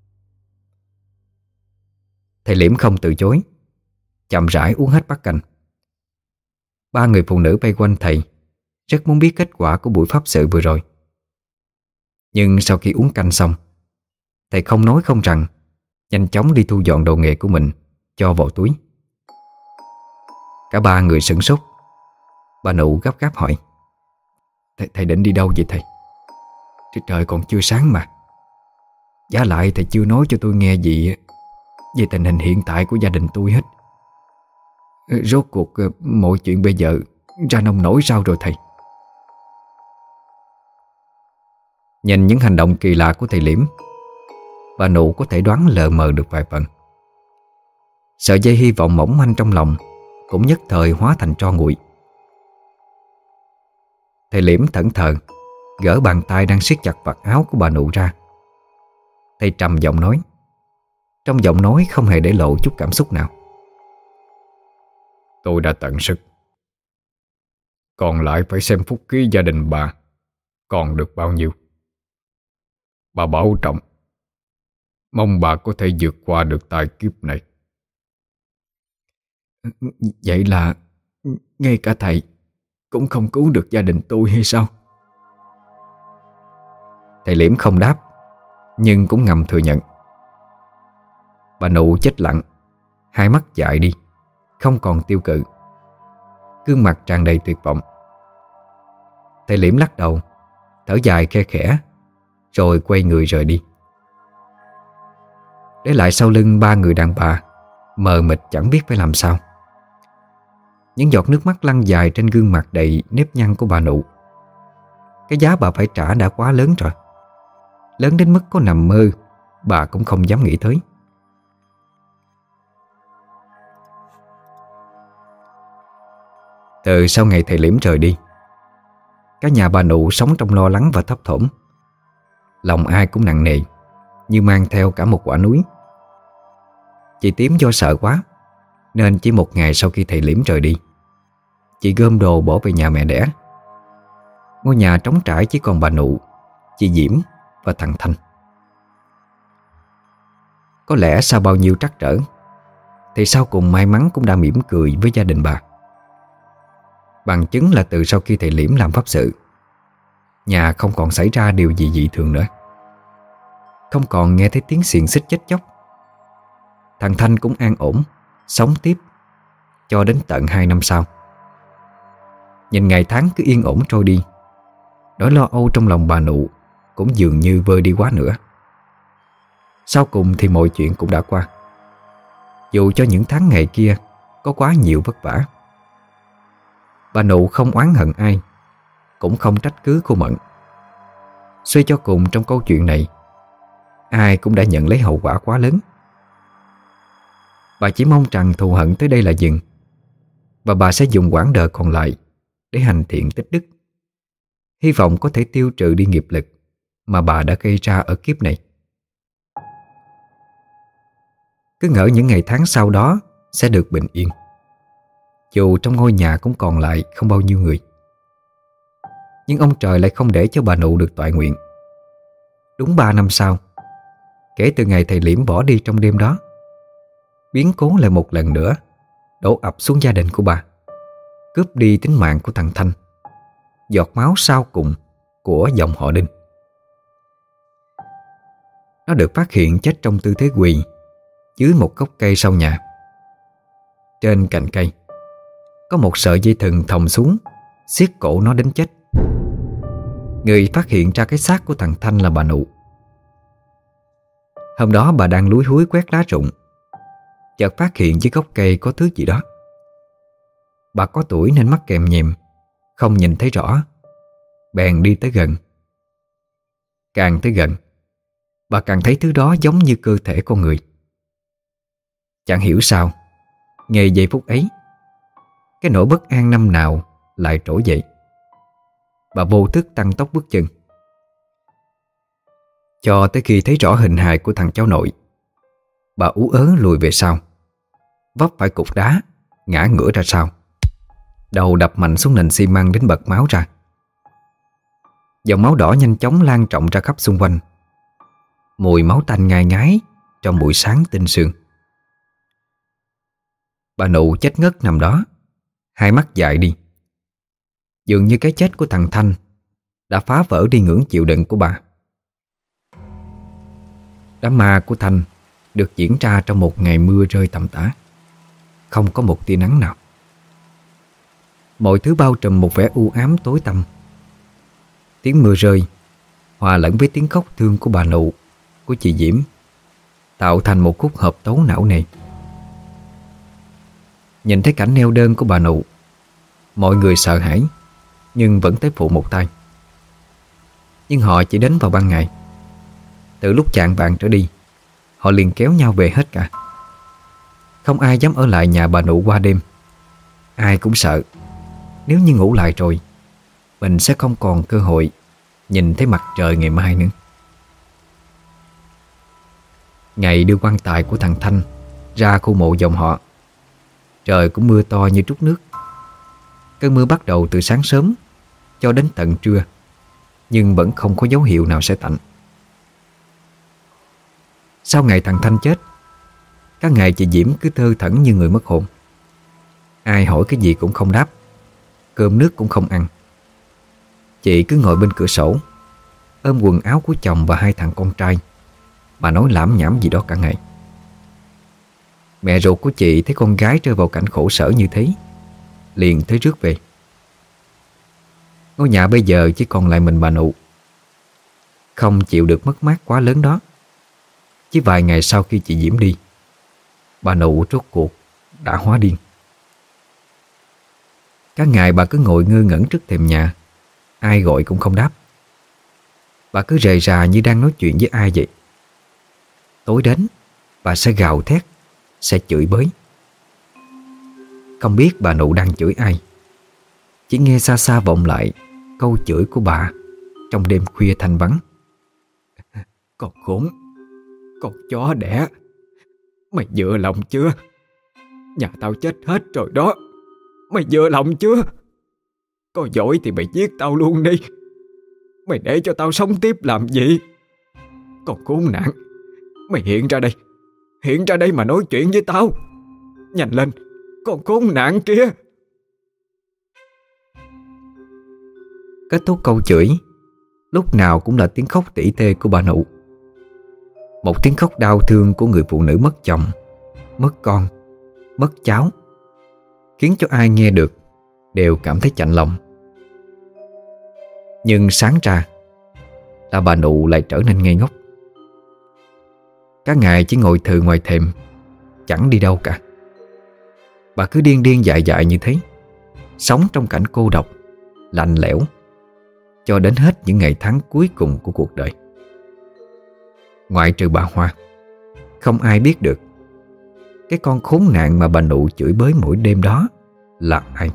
Thầy Liễm không từ chối, chậm rãi uống hết bát canh. Ba người phụ nữ vây quanh thầy, rất muốn biết kết quả của buổi pháp sự vừa rồi. Nhưng sau khi uống canh xong, thầy không nói không rằng, nhanh chóng đi thu dọn đồ nghề của mình, cho vào túi. Cả ba người sửng sốt. Bà Nụ gấp gáp hỏi: Thầy, thầy định đi đâu vậy thầy? Trời, trời còn chưa sáng mà. Giá lại thầy chưa nói cho tôi nghe gì về tình hình hiện tại của gia đình tôi hết. Rốt cuộc mọi chuyện bây giờ ra nông nổi sao rồi thầy? Nhìn những hành động kỳ lạ của thầy Liễm, bà Nụ có thể đoán lờ mờ được vài phần. Sợi dây hy vọng mỏng manh trong lòng cũng nhất thời hóa thành tro nguội. Thầy Liễm thẫn thờ gỡ bàn tay đang siết chặt vạt áo của bà Nụ ra. Thầy trầm giọng nói, trong giọng nói không hề để lộ chút cảm xúc nào: Tôi đã tận sức, còn lại phải xem phúc khí gia đình bà còn được bao nhiêu. Bà bảo trọng, mong bà có thể vượt qua được tai kiếp này. Vậy là ngay cả thầy cũng không cứu được gia đình tôi hay sao? Thầy Liễm không đáp, nhưng cũng ngầm thừa nhận. Bà Nụ chết lặng, hai mắt dại đi, không còn tiêu cự, gương mặt tràn đầy tuyệt vọng. Thầy Liễm lắc đầu, thở dài khe khẽ, rồi quay người rời đi, để lại sau lưng ba người đàn bà mờ mịt chẳng biết phải làm sao. Những giọt nước mắt lăn dài trên gương mặt đầy nếp nhăn của bà Nụ. Cái giá bà phải trả đã quá lớn rồi, lớn đến mức có nằm mơ bà cũng không dám nghĩ tới. Từ sau ngày thầy Liễm rời đi, cả nhà bà Nụ sống trong lo lắng và thấp thỏm. Lòng ai cũng nặng nề, như mang theo cả một quả núi. Chị Tím do sợ quá, nên chỉ một ngày sau khi thầy Liễm rời đi, chị gom đồ bỏ về nhà mẹ đẻ. Ngôi nhà trống trải chỉ còn bà Nụ, chị Diễm và thằng Thanh. Có lẽ sau bao nhiêu trắc trở, thì sau cùng may mắn cũng đã mỉm cười với gia đình bà. Bằng chứng là từ sau khi thầy Liễm làm pháp sự, nhà không còn xảy ra điều gì dị thường nữa. Không còn nghe thấy tiếng xiềng xích chết chóc. Thằng Thanh cũng an ổn sống tiếp cho đến tận hai năm sau. Nhìn ngày tháng cứ yên ổn trôi đi, nỗi lo âu trong lòng bà Nụ cũng dường như vơi đi quá nữa. Sau cùng thì mọi chuyện cũng đã qua. Dù cho những tháng ngày kia có quá nhiều vất vả, bà Nụ không oán hận ai, cũng không trách cứ cô Mận. Suy cho cùng trong câu chuyện này, ai cũng đã nhận lấy hậu quả quá lớn. Bà chỉ mong rằng thù hận tới đây là dừng, và bà sẽ dùng quãng đời còn lại để hành thiện tích đức, hy vọng có thể tiêu trừ đi nghiệp lực mà bà đã gây ra ở kiếp này. Cứ ngỡ những ngày tháng sau đó sẽ được bình yên, dù trong ngôi nhà cũng còn lại không bao nhiêu người. Nhưng ông trời lại không để cho bà Nụ được toại nguyện. Đúng ba năm sau, kể từ ngày thầy Liễm bỏ đi trong đêm đó, biến cố lại một lần nữa đổ ập xuống gia đình của bà, cướp đi tính mạng của thằng Thanh, giọt máu sau cùng của dòng họ Đinh. Nó được phát hiện chết trong tư thế quỳ dưới một gốc cây sau nhà. Trên cành cây có một sợi dây thừng thòng xuống, siết cổ nó đến chết. Người phát hiện ra cái xác của thằng Thanh là bà Nụ. Hôm đó bà đang lúi húi quét lá rụng, chợt phát hiện dưới gốc cây có thứ gì đó. Bà có tuổi nên mắt kèm nhèm, không nhìn thấy rõ, bèn đi tới gần. Càng tới gần, bà càng thấy thứ đó giống như cơ thể con người. Chẳng hiểu sao, ngay giây phút ấy, cái nỗi bất an năm nào lại trỗi dậy. Bà vô thức tăng tốc bước chân, cho tới khi thấy rõ hình hài của thằng cháu nội. Bà ú ớ lùi về sau, vấp phải cục đá, ngã ngửa ra sau, đầu đập mạnh xuống nền xi măng đến bật máu ra. Dòng máu đỏ nhanh chóng lan rộng ra khắp xung quanh. Mùi máu tanh ngai ngái trong buổi sáng tinh sương. Bà Nụ chết ngất nằm đó, hai mắt dại đi. Dường như cái chết của thằng Thanh đã phá vỡ đi ngưỡng chịu đựng của bà. Đám ma của Thanh được diễn ra trong một ngày mưa rơi tầm tã, không có một tia nắng nào. Mọi thứ bao trùm một vẻ u ám tối tăm. Tiếng mưa rơi hòa lẫn với tiếng khóc thương của bà Nụ, của chị Diễm, tạo thành một khúc hợp tấu não nề. Nhìn thấy cảnh neo đơn của bà Nụ, mọi người sợ hãi nhưng vẫn tới phụ một tay. Nhưng họ chỉ đến vào ban ngày. Từ lúc chạng vạng trở đi, họ liền kéo nhau về hết cả. Không ai dám ở lại nhà bà Nụ qua đêm. Ai cũng sợ nếu như ngủ lại rồi mình sẽ không còn cơ hội nhìn thấy mặt trời ngày mai nữa. Ngày đưa quan tài của thằng Thanh ra khu mộ dòng họ, trời cũng mưa to như trút nước. Cơn mưa bắt đầu từ sáng sớm cho đến tận trưa, nhưng vẫn không có dấu hiệu nào sẽ tạnh. Sau ngày thằng Thanh chết, các ngày chị Diễm cứ thơ thẩn như người mất hồn. Ai hỏi cái gì cũng không đáp, cơm nước cũng không ăn. Chị cứ ngồi bên cửa sổ, ôm quần áo của chồng và hai thằng con trai mà nói lảm nhảm gì đó cả ngày. Mẹ ruột của chị thấy con gái rơi vào cảnh khổ sở như thế, liền tới rước về. Ngôi nhà bây giờ chỉ còn lại mình bà Nụ. Không chịu được mất mát quá lớn đó, chỉ vài ngày sau khi chị Diễm đi, bà Nụ rốt cuộc đã hóa điên. Các ngày bà cứ ngồi ngơ ngẩn trước thềm nhà, ai gọi cũng không đáp. Bà cứ rề rà như đang nói chuyện với ai vậy. Tối đến, bà sẽ gào thét, sẽ chửi bới. Không biết bà Nụ đang chửi ai, chỉ nghe xa xa vọng lại câu chửi của bà trong đêm khuya thanh vắng. Con khốn, con chó đẻ, mày vừa lòng chưa? Nhà tao chết hết rồi đó, mày vừa lòng chưa? Có giỏi thì mày giết tao luôn đi, mày để cho tao sống tiếp làm gì? Con khốn nạn, mày hiện ra đây, hiện ra đây mà nói chuyện với tao. Nhanh lên, con khốn nạn kia. Kết thúc câu chửi, lúc nào cũng là tiếng khóc tỉ tê của bà Nụ. Một tiếng khóc đau thương của người phụ nữ mất chồng, mất con, mất cháu, khiến cho ai nghe được đều cảm thấy chạnh lòng. Nhưng sáng ra là bà Nụ lại trở nên ngây ngốc. Các ngày chỉ ngồi thừ ngoài thềm, chẳng đi đâu cả. Bà cứ điên điên dại dại như thế, sống trong cảnh cô độc, lạnh lẽo, cho đến hết những ngày tháng cuối cùng của cuộc đời. Ngoại trừ bà Hoa, không ai biết được cái con khốn nạn mà bà Nụ chửi bới mỗi đêm đó là ai.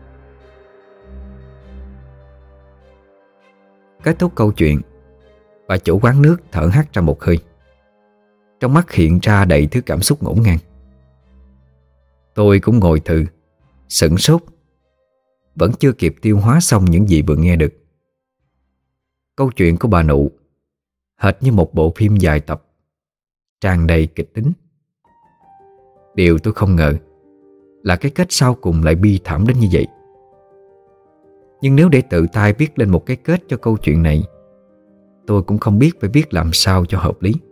Kết thúc câu chuyện, bà chủ quán nước thở hắt ra một hơi. Trong mắt hiện ra đầy thứ cảm xúc ngổn ngang. Tôi cũng ngồi thừ, sửng sốt, vẫn chưa kịp tiêu hóa xong những gì vừa nghe được. Câu chuyện của bà Nụ hệt như một bộ phim dài tập, tràn đầy kịch tính. Điều tôi không ngờ là cái kết sau cùng lại bi thảm đến như vậy. Nhưng nếu để tự tay viết lên một cái kết cho câu chuyện này, tôi cũng không biết phải viết làm sao cho hợp lý.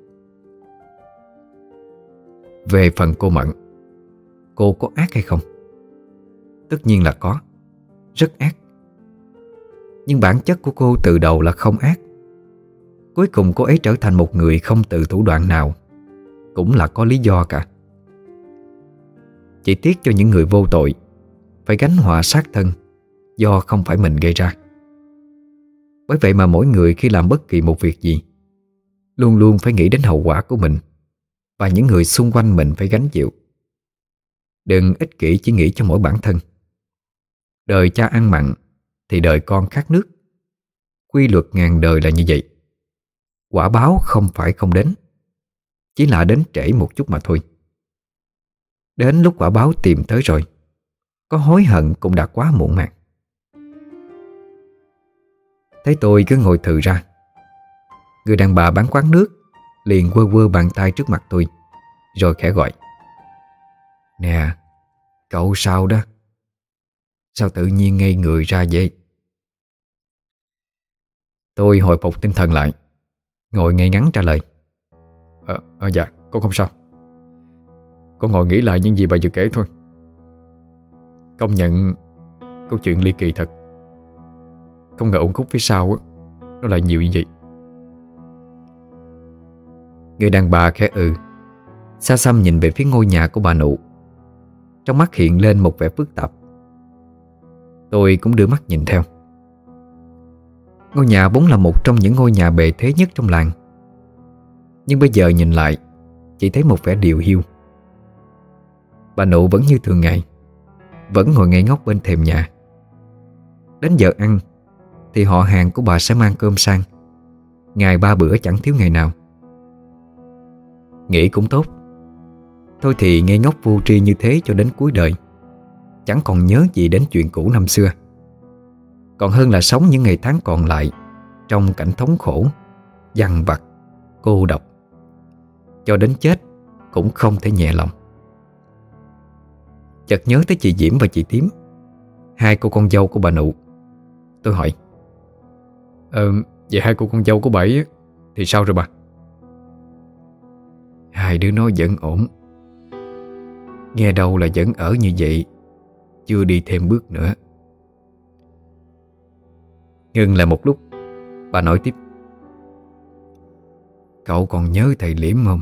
Về phần cô Mận, cô có ác hay không? Tất nhiên là có, rất ác. Nhưng bản chất của cô từ đầu là không ác. Cuối cùng cô ấy trở thành một người không từ thủ đoạn nào cũng là có lý do cả. Chỉ tiếc cho những người vô tội phải gánh họa sát thân do không phải mình gây ra. Bởi vậy mà mỗi người khi làm bất kỳ một việc gì luôn luôn phải nghĩ đến hậu quả của mình và những người xung quanh mình phải gánh chịu. Đừng ích kỷ chỉ nghĩ cho mỗi bản thân. Đời cha ăn mặn thì đời con khát nước. Quy luật ngàn đời là như vậy. Quả báo không phải không đến, chỉ là đến trễ một chút mà thôi. Đến lúc quả báo tìm tới rồi, có hối hận cũng đã quá muộn màng. Thấy tôi cứ ngồi thừ ra, người đàn bà bán quán nước liền quơ quơ bàn tay trước mặt tôi, rồi khẽ gọi: "Nè, cậu sao đó? Sao tự nhiên ngây người ra vậy?" Tôi hồi phục tinh thần lại, ngồi ngay ngắn trả lời: Ờ, à, dạ, con không sao. Con ngồi nghĩ lại những gì bà vừa kể thôi. Công nhận câu chuyện ly kỳ thật. Không ngờ ổn khúc phía sau á, nó lại nhiều như vậy. Người đàn bà khẽ ừ, xa xăm nhìn về phía ngôi nhà của bà Nụ. Trong mắt hiện lên một vẻ phức tạp. Tôi cũng đưa mắt nhìn theo. Ngôi nhà vốn là một trong những ngôi nhà bề thế nhất trong làng. Nhưng bây giờ nhìn lại chỉ thấy một vẻ điều hiu. Bà Nụ vẫn như thường ngày, vẫn ngồi ngây ngốc bên thềm nhà. Đến giờ ăn thì họ hàng của bà sẽ mang cơm sang, ngày ba bữa chẳng thiếu ngày nào. Nghĩ cũng tốt. Thôi thì ngây ngốc vô tri như thế cho đến cuối đời, chẳng còn nhớ gì đến chuyện cũ năm xưa, còn hơn là sống những ngày tháng còn lại trong cảnh thống khổ, dằn vặt, cô độc, cho đến chết cũng không thể nhẹ lòng. Chợt nhớ tới chị Diễm và chị Tím, hai cô con dâu của bà Nụ. Tôi hỏi: Ờ, vậy hai cô con dâu của bảy thì sao rồi bà? Hai đứa nó vẫn ổn. Nghe đâu là vẫn ở như vậy, chưa đi thêm bước nữa. Ngừng lại một lúc, bà nói tiếp: Cậu còn nhớ thầy Liễm không?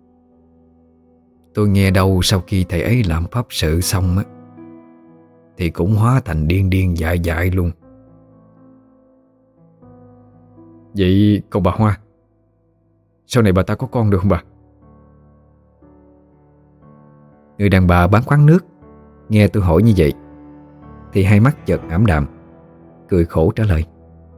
Tôi nghe đâu sau khi thầy ấy làm pháp sự xong á, thì cũng hóa thành điên điên dại dại luôn. Vậy còn bà Hoa, sau này bà ta có con được không bà? Người đàn bà bán quán nước nghe tôi hỏi như vậy thì hai mắt chợt ảm đạm, cười khổ trả lời: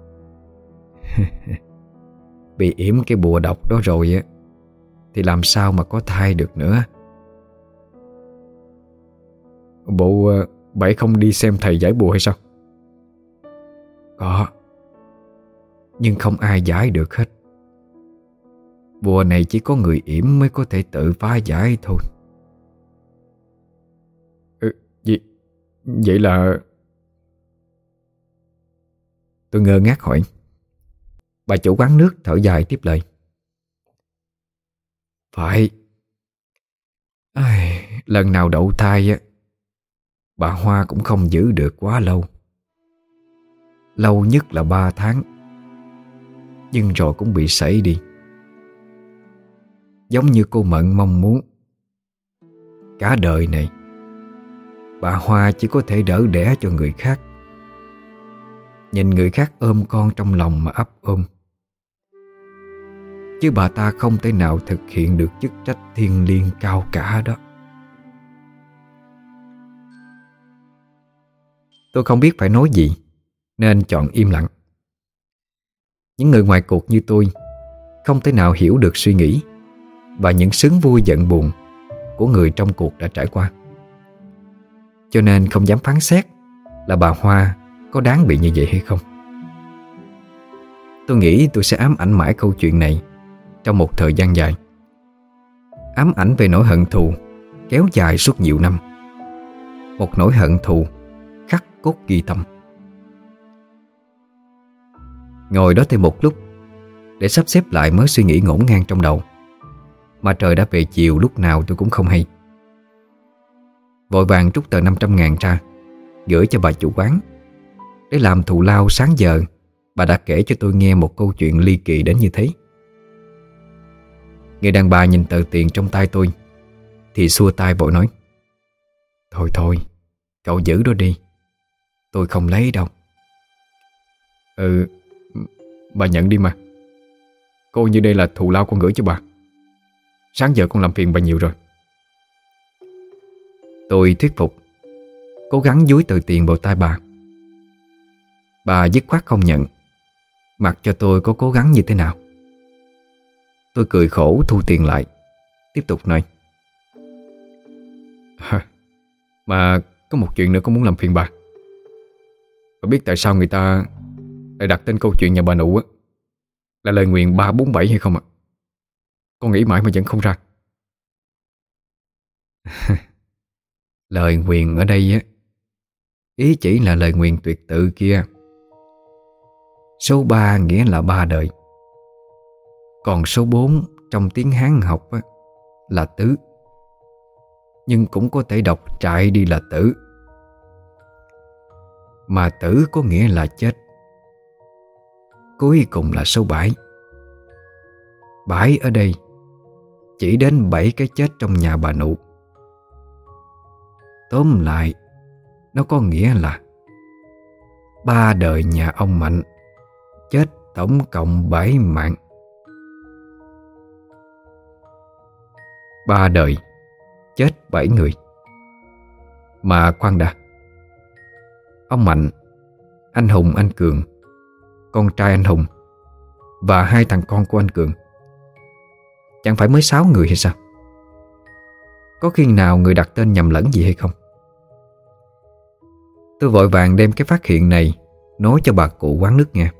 Bị yểm cái bùa độc đó rồi á, thì làm sao mà có thai được nữa. Bộ bảy không đi xem thầy giải bùa hay sao? Có, nhưng không ai giải được hết. Bùa này chỉ có người yểm mới có thể tự phá giải thôi. Ừ, vậy, vậy là... Tôi ngơ ngác hỏi. Bà chủ quán nước thở dài tiếp lời: Phải. Ai, lần nào đậu thai á, bà Hoa cũng không giữ được quá lâu. Lâu nhất là ba tháng, nhưng rồi cũng bị sảy đi. Giống như cô Mận mong muốn. Cả đời này bà Hoa chỉ có thể đỡ đẻ cho người khác, nhìn người khác ôm con trong lòng mà ấp ôm, chứ bà ta không thể nào thực hiện được chức trách thiêng liêng cao cả đó. Tôi không biết phải nói gì nên chọn im lặng. Những người ngoài cuộc như tôi không thể nào hiểu được suy nghĩ và những sướng vui giận buồn của người trong cuộc đã trải qua, cho nên không dám phán xét là bà Hoa có đáng bị như vậy hay không. Tôi nghĩ tôi sẽ ám ảnh mãi câu chuyện này trong một thời gian dài, ám ảnh về nỗi hận thù kéo dài suốt nhiều năm, một nỗi hận thù khắc cốt ghi tâm. Ngồi đó thêm một lúc để sắp xếp lại mớ suy nghĩ ngổn ngang trong đầu, mà trời đã về chiều lúc nào tôi cũng không hay. Vội vàng trút tờ năm trăm ngàn ra gửi cho bà chủ quán, để làm thù lao sáng giờ bà đã kể cho tôi nghe một câu chuyện ly kỳ đến như thế. Người đàn bà nhìn tờ tiền trong tay tôi thì xua tay vội nói: Thôi thôi, cậu giữ đó đi, tôi không lấy đâu. Ừ, bà nhận đi mà. Cô như đây là thù lao con gửi cho bà. Sáng giờ con làm phiền bà nhiều rồi. Tôi thuyết phục, cố gắng dúi tờ tiền vào tay bà. Bà dứt khoát không nhận, mặc cho tôi có cố gắng như thế nào. Tôi cười khổ thu tiền lại, tiếp tục nói: Mà có một chuyện nữa con muốn làm phiền bà. Bà biết tại sao người ta lại đặt tên câu chuyện nhà bà Nụ á là lời nguyền ba bốn bảy hay không ạ? Con nghĩ mãi mà vẫn không ra. Lời nguyền ở đây á, ý chỉ là lời nguyền tuyệt tự kia. Số ba nghĩa là ba đời, còn số bốn trong tiếng Hán học á, là tứ, nhưng cũng có thể đọc trại đi là tử. Mà tử có nghĩa là chết. Cuối cùng là số bảy. Bảy ở đây chỉ đến bảy cái chết trong nhà bà Nụ. Tóm lại, nó có nghĩa là ba đời nhà ông Mạnh chết tổng cộng bảy mạng. Ba đời chết bảy người. Mà khoan đã, ông Mạnh, anh Hùng, anh Cường, con trai anh Hùng và hai thằng con của anh Cường, chẳng phải mới sáu người hay sao? Có khi nào người đặt tên nhầm lẫn gì hay không? Tôi vội vàng đem cái phát hiện này nói cho bà cụ quán nước nghe.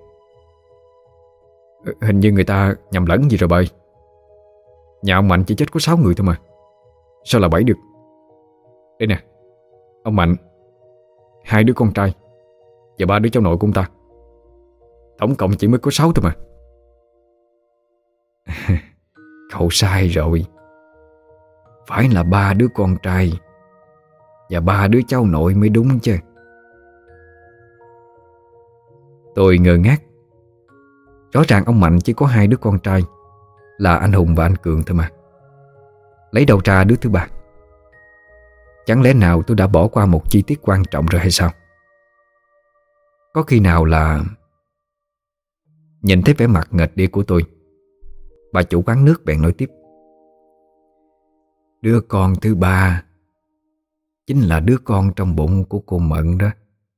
Hình như người ta nhầm lẫn gì rồi bà ơi. Nhà ông Mạnh chỉ chết có sáu người thôi mà, sao là bảy được? Đây nè, ông Mạnh, hai đứa con trai và ba đứa cháu nội của ông ta, tổng cộng chỉ mới có sáu thôi mà. Cậu sai rồi. Phải là ba đứa con trai và ba đứa cháu nội mới đúng chứ. Tôi ngơ ngác. Rõ ràng ông Mạnh chỉ có hai đứa con trai là anh Hùng và anh Cường thôi mà. Lấy đâu ra đứa thứ ba? Chẳng lẽ nào tôi đã bỏ qua một chi tiết quan trọng rồi hay sao? Có khi nào là... Nhìn thấy vẻ mặt nghệt đi của tôi, bà chủ quán nước bèn nói tiếp. Đứa con thứ ba chính là đứa con trong bụng của cô Mận đó.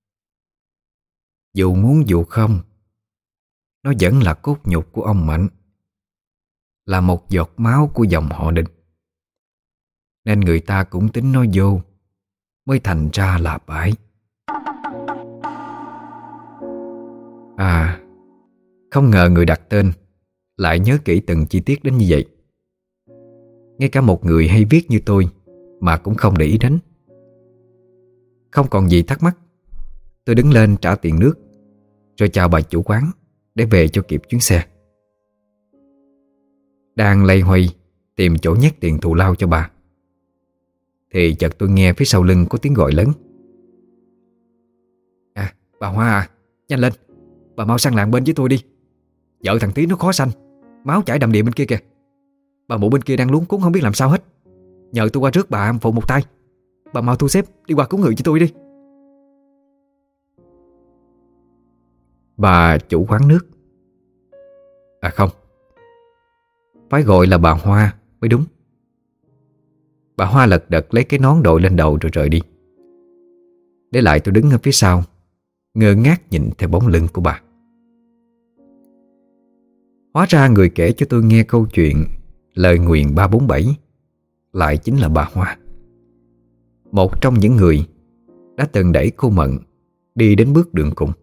Dù muốn dù không, nó vẫn là cốt nhục của ông Mạnh, là một giọt máu của dòng họ Đinh. Nên người ta cũng tính nó vô, mới thành ra là bãi. À, không ngờ người đặt tên lại nhớ kỹ từng chi tiết đến như vậy. Ngay cả một người hay viết như tôi mà cũng không để ý đến. Không còn gì thắc mắc, tôi đứng lên trả tiền nước, rồi chào bà chủ quán để về cho kịp chuyến xe. Đang loay hoay tìm chỗ nhét tiền thù lao cho bà, thì chợt tôi nghe phía sau lưng có tiếng gọi lớn. À, bà Hoa à, nhanh lên, bà mau sang làng bên với tôi đi. Vợ thằng Tí nó khó sanh, máu chảy đầm đìa bên kia kìa. Bà mụ bên kia đang luống cuống không biết làm sao hết. Nhờ tôi qua rước bà phụ một tay. Bà mau thu xếp đi qua cứu người cho tôi đi. Bà chủ quán nước? À không, phải gọi là bà Hoa mới đúng. Bà Hoa lật đật lấy cái nón đội lên đầu rồi rời đi, để lại tôi đứng ở phía sau, ngơ ngác nhìn theo bóng lưng của bà. Hóa ra người kể cho tôi nghe câu chuyện lời nguyền ba bốn bảy lại chính là bà Hoa, một trong những người đã từng đẩy cô Mận đi đến bước đường cùng.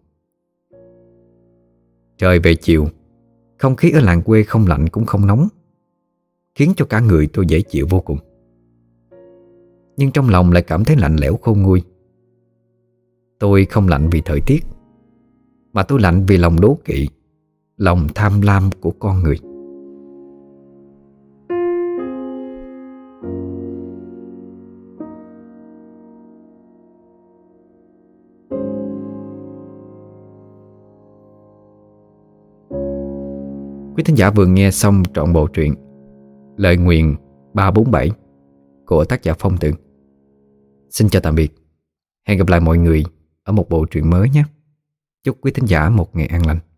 Trời về chiều, không khí ở làng quê không lạnh cũng không nóng, khiến cho cả người tôi dễ chịu vô cùng. Nhưng trong lòng lại cảm thấy lạnh lẽo khôn nguôi. Tôi không lạnh vì thời tiết, mà tôi lạnh vì lòng đố kỵ, lòng tham lam của con người. Quý thính giả vừa nghe xong trọn bộ truyện Lời nguyền ba bốn bảy của tác giả Phong Tường. Xin chào tạm biệt. Hẹn gặp lại mọi người ở một bộ truyện mới nhé. Chúc quý thính giả một ngày an lành.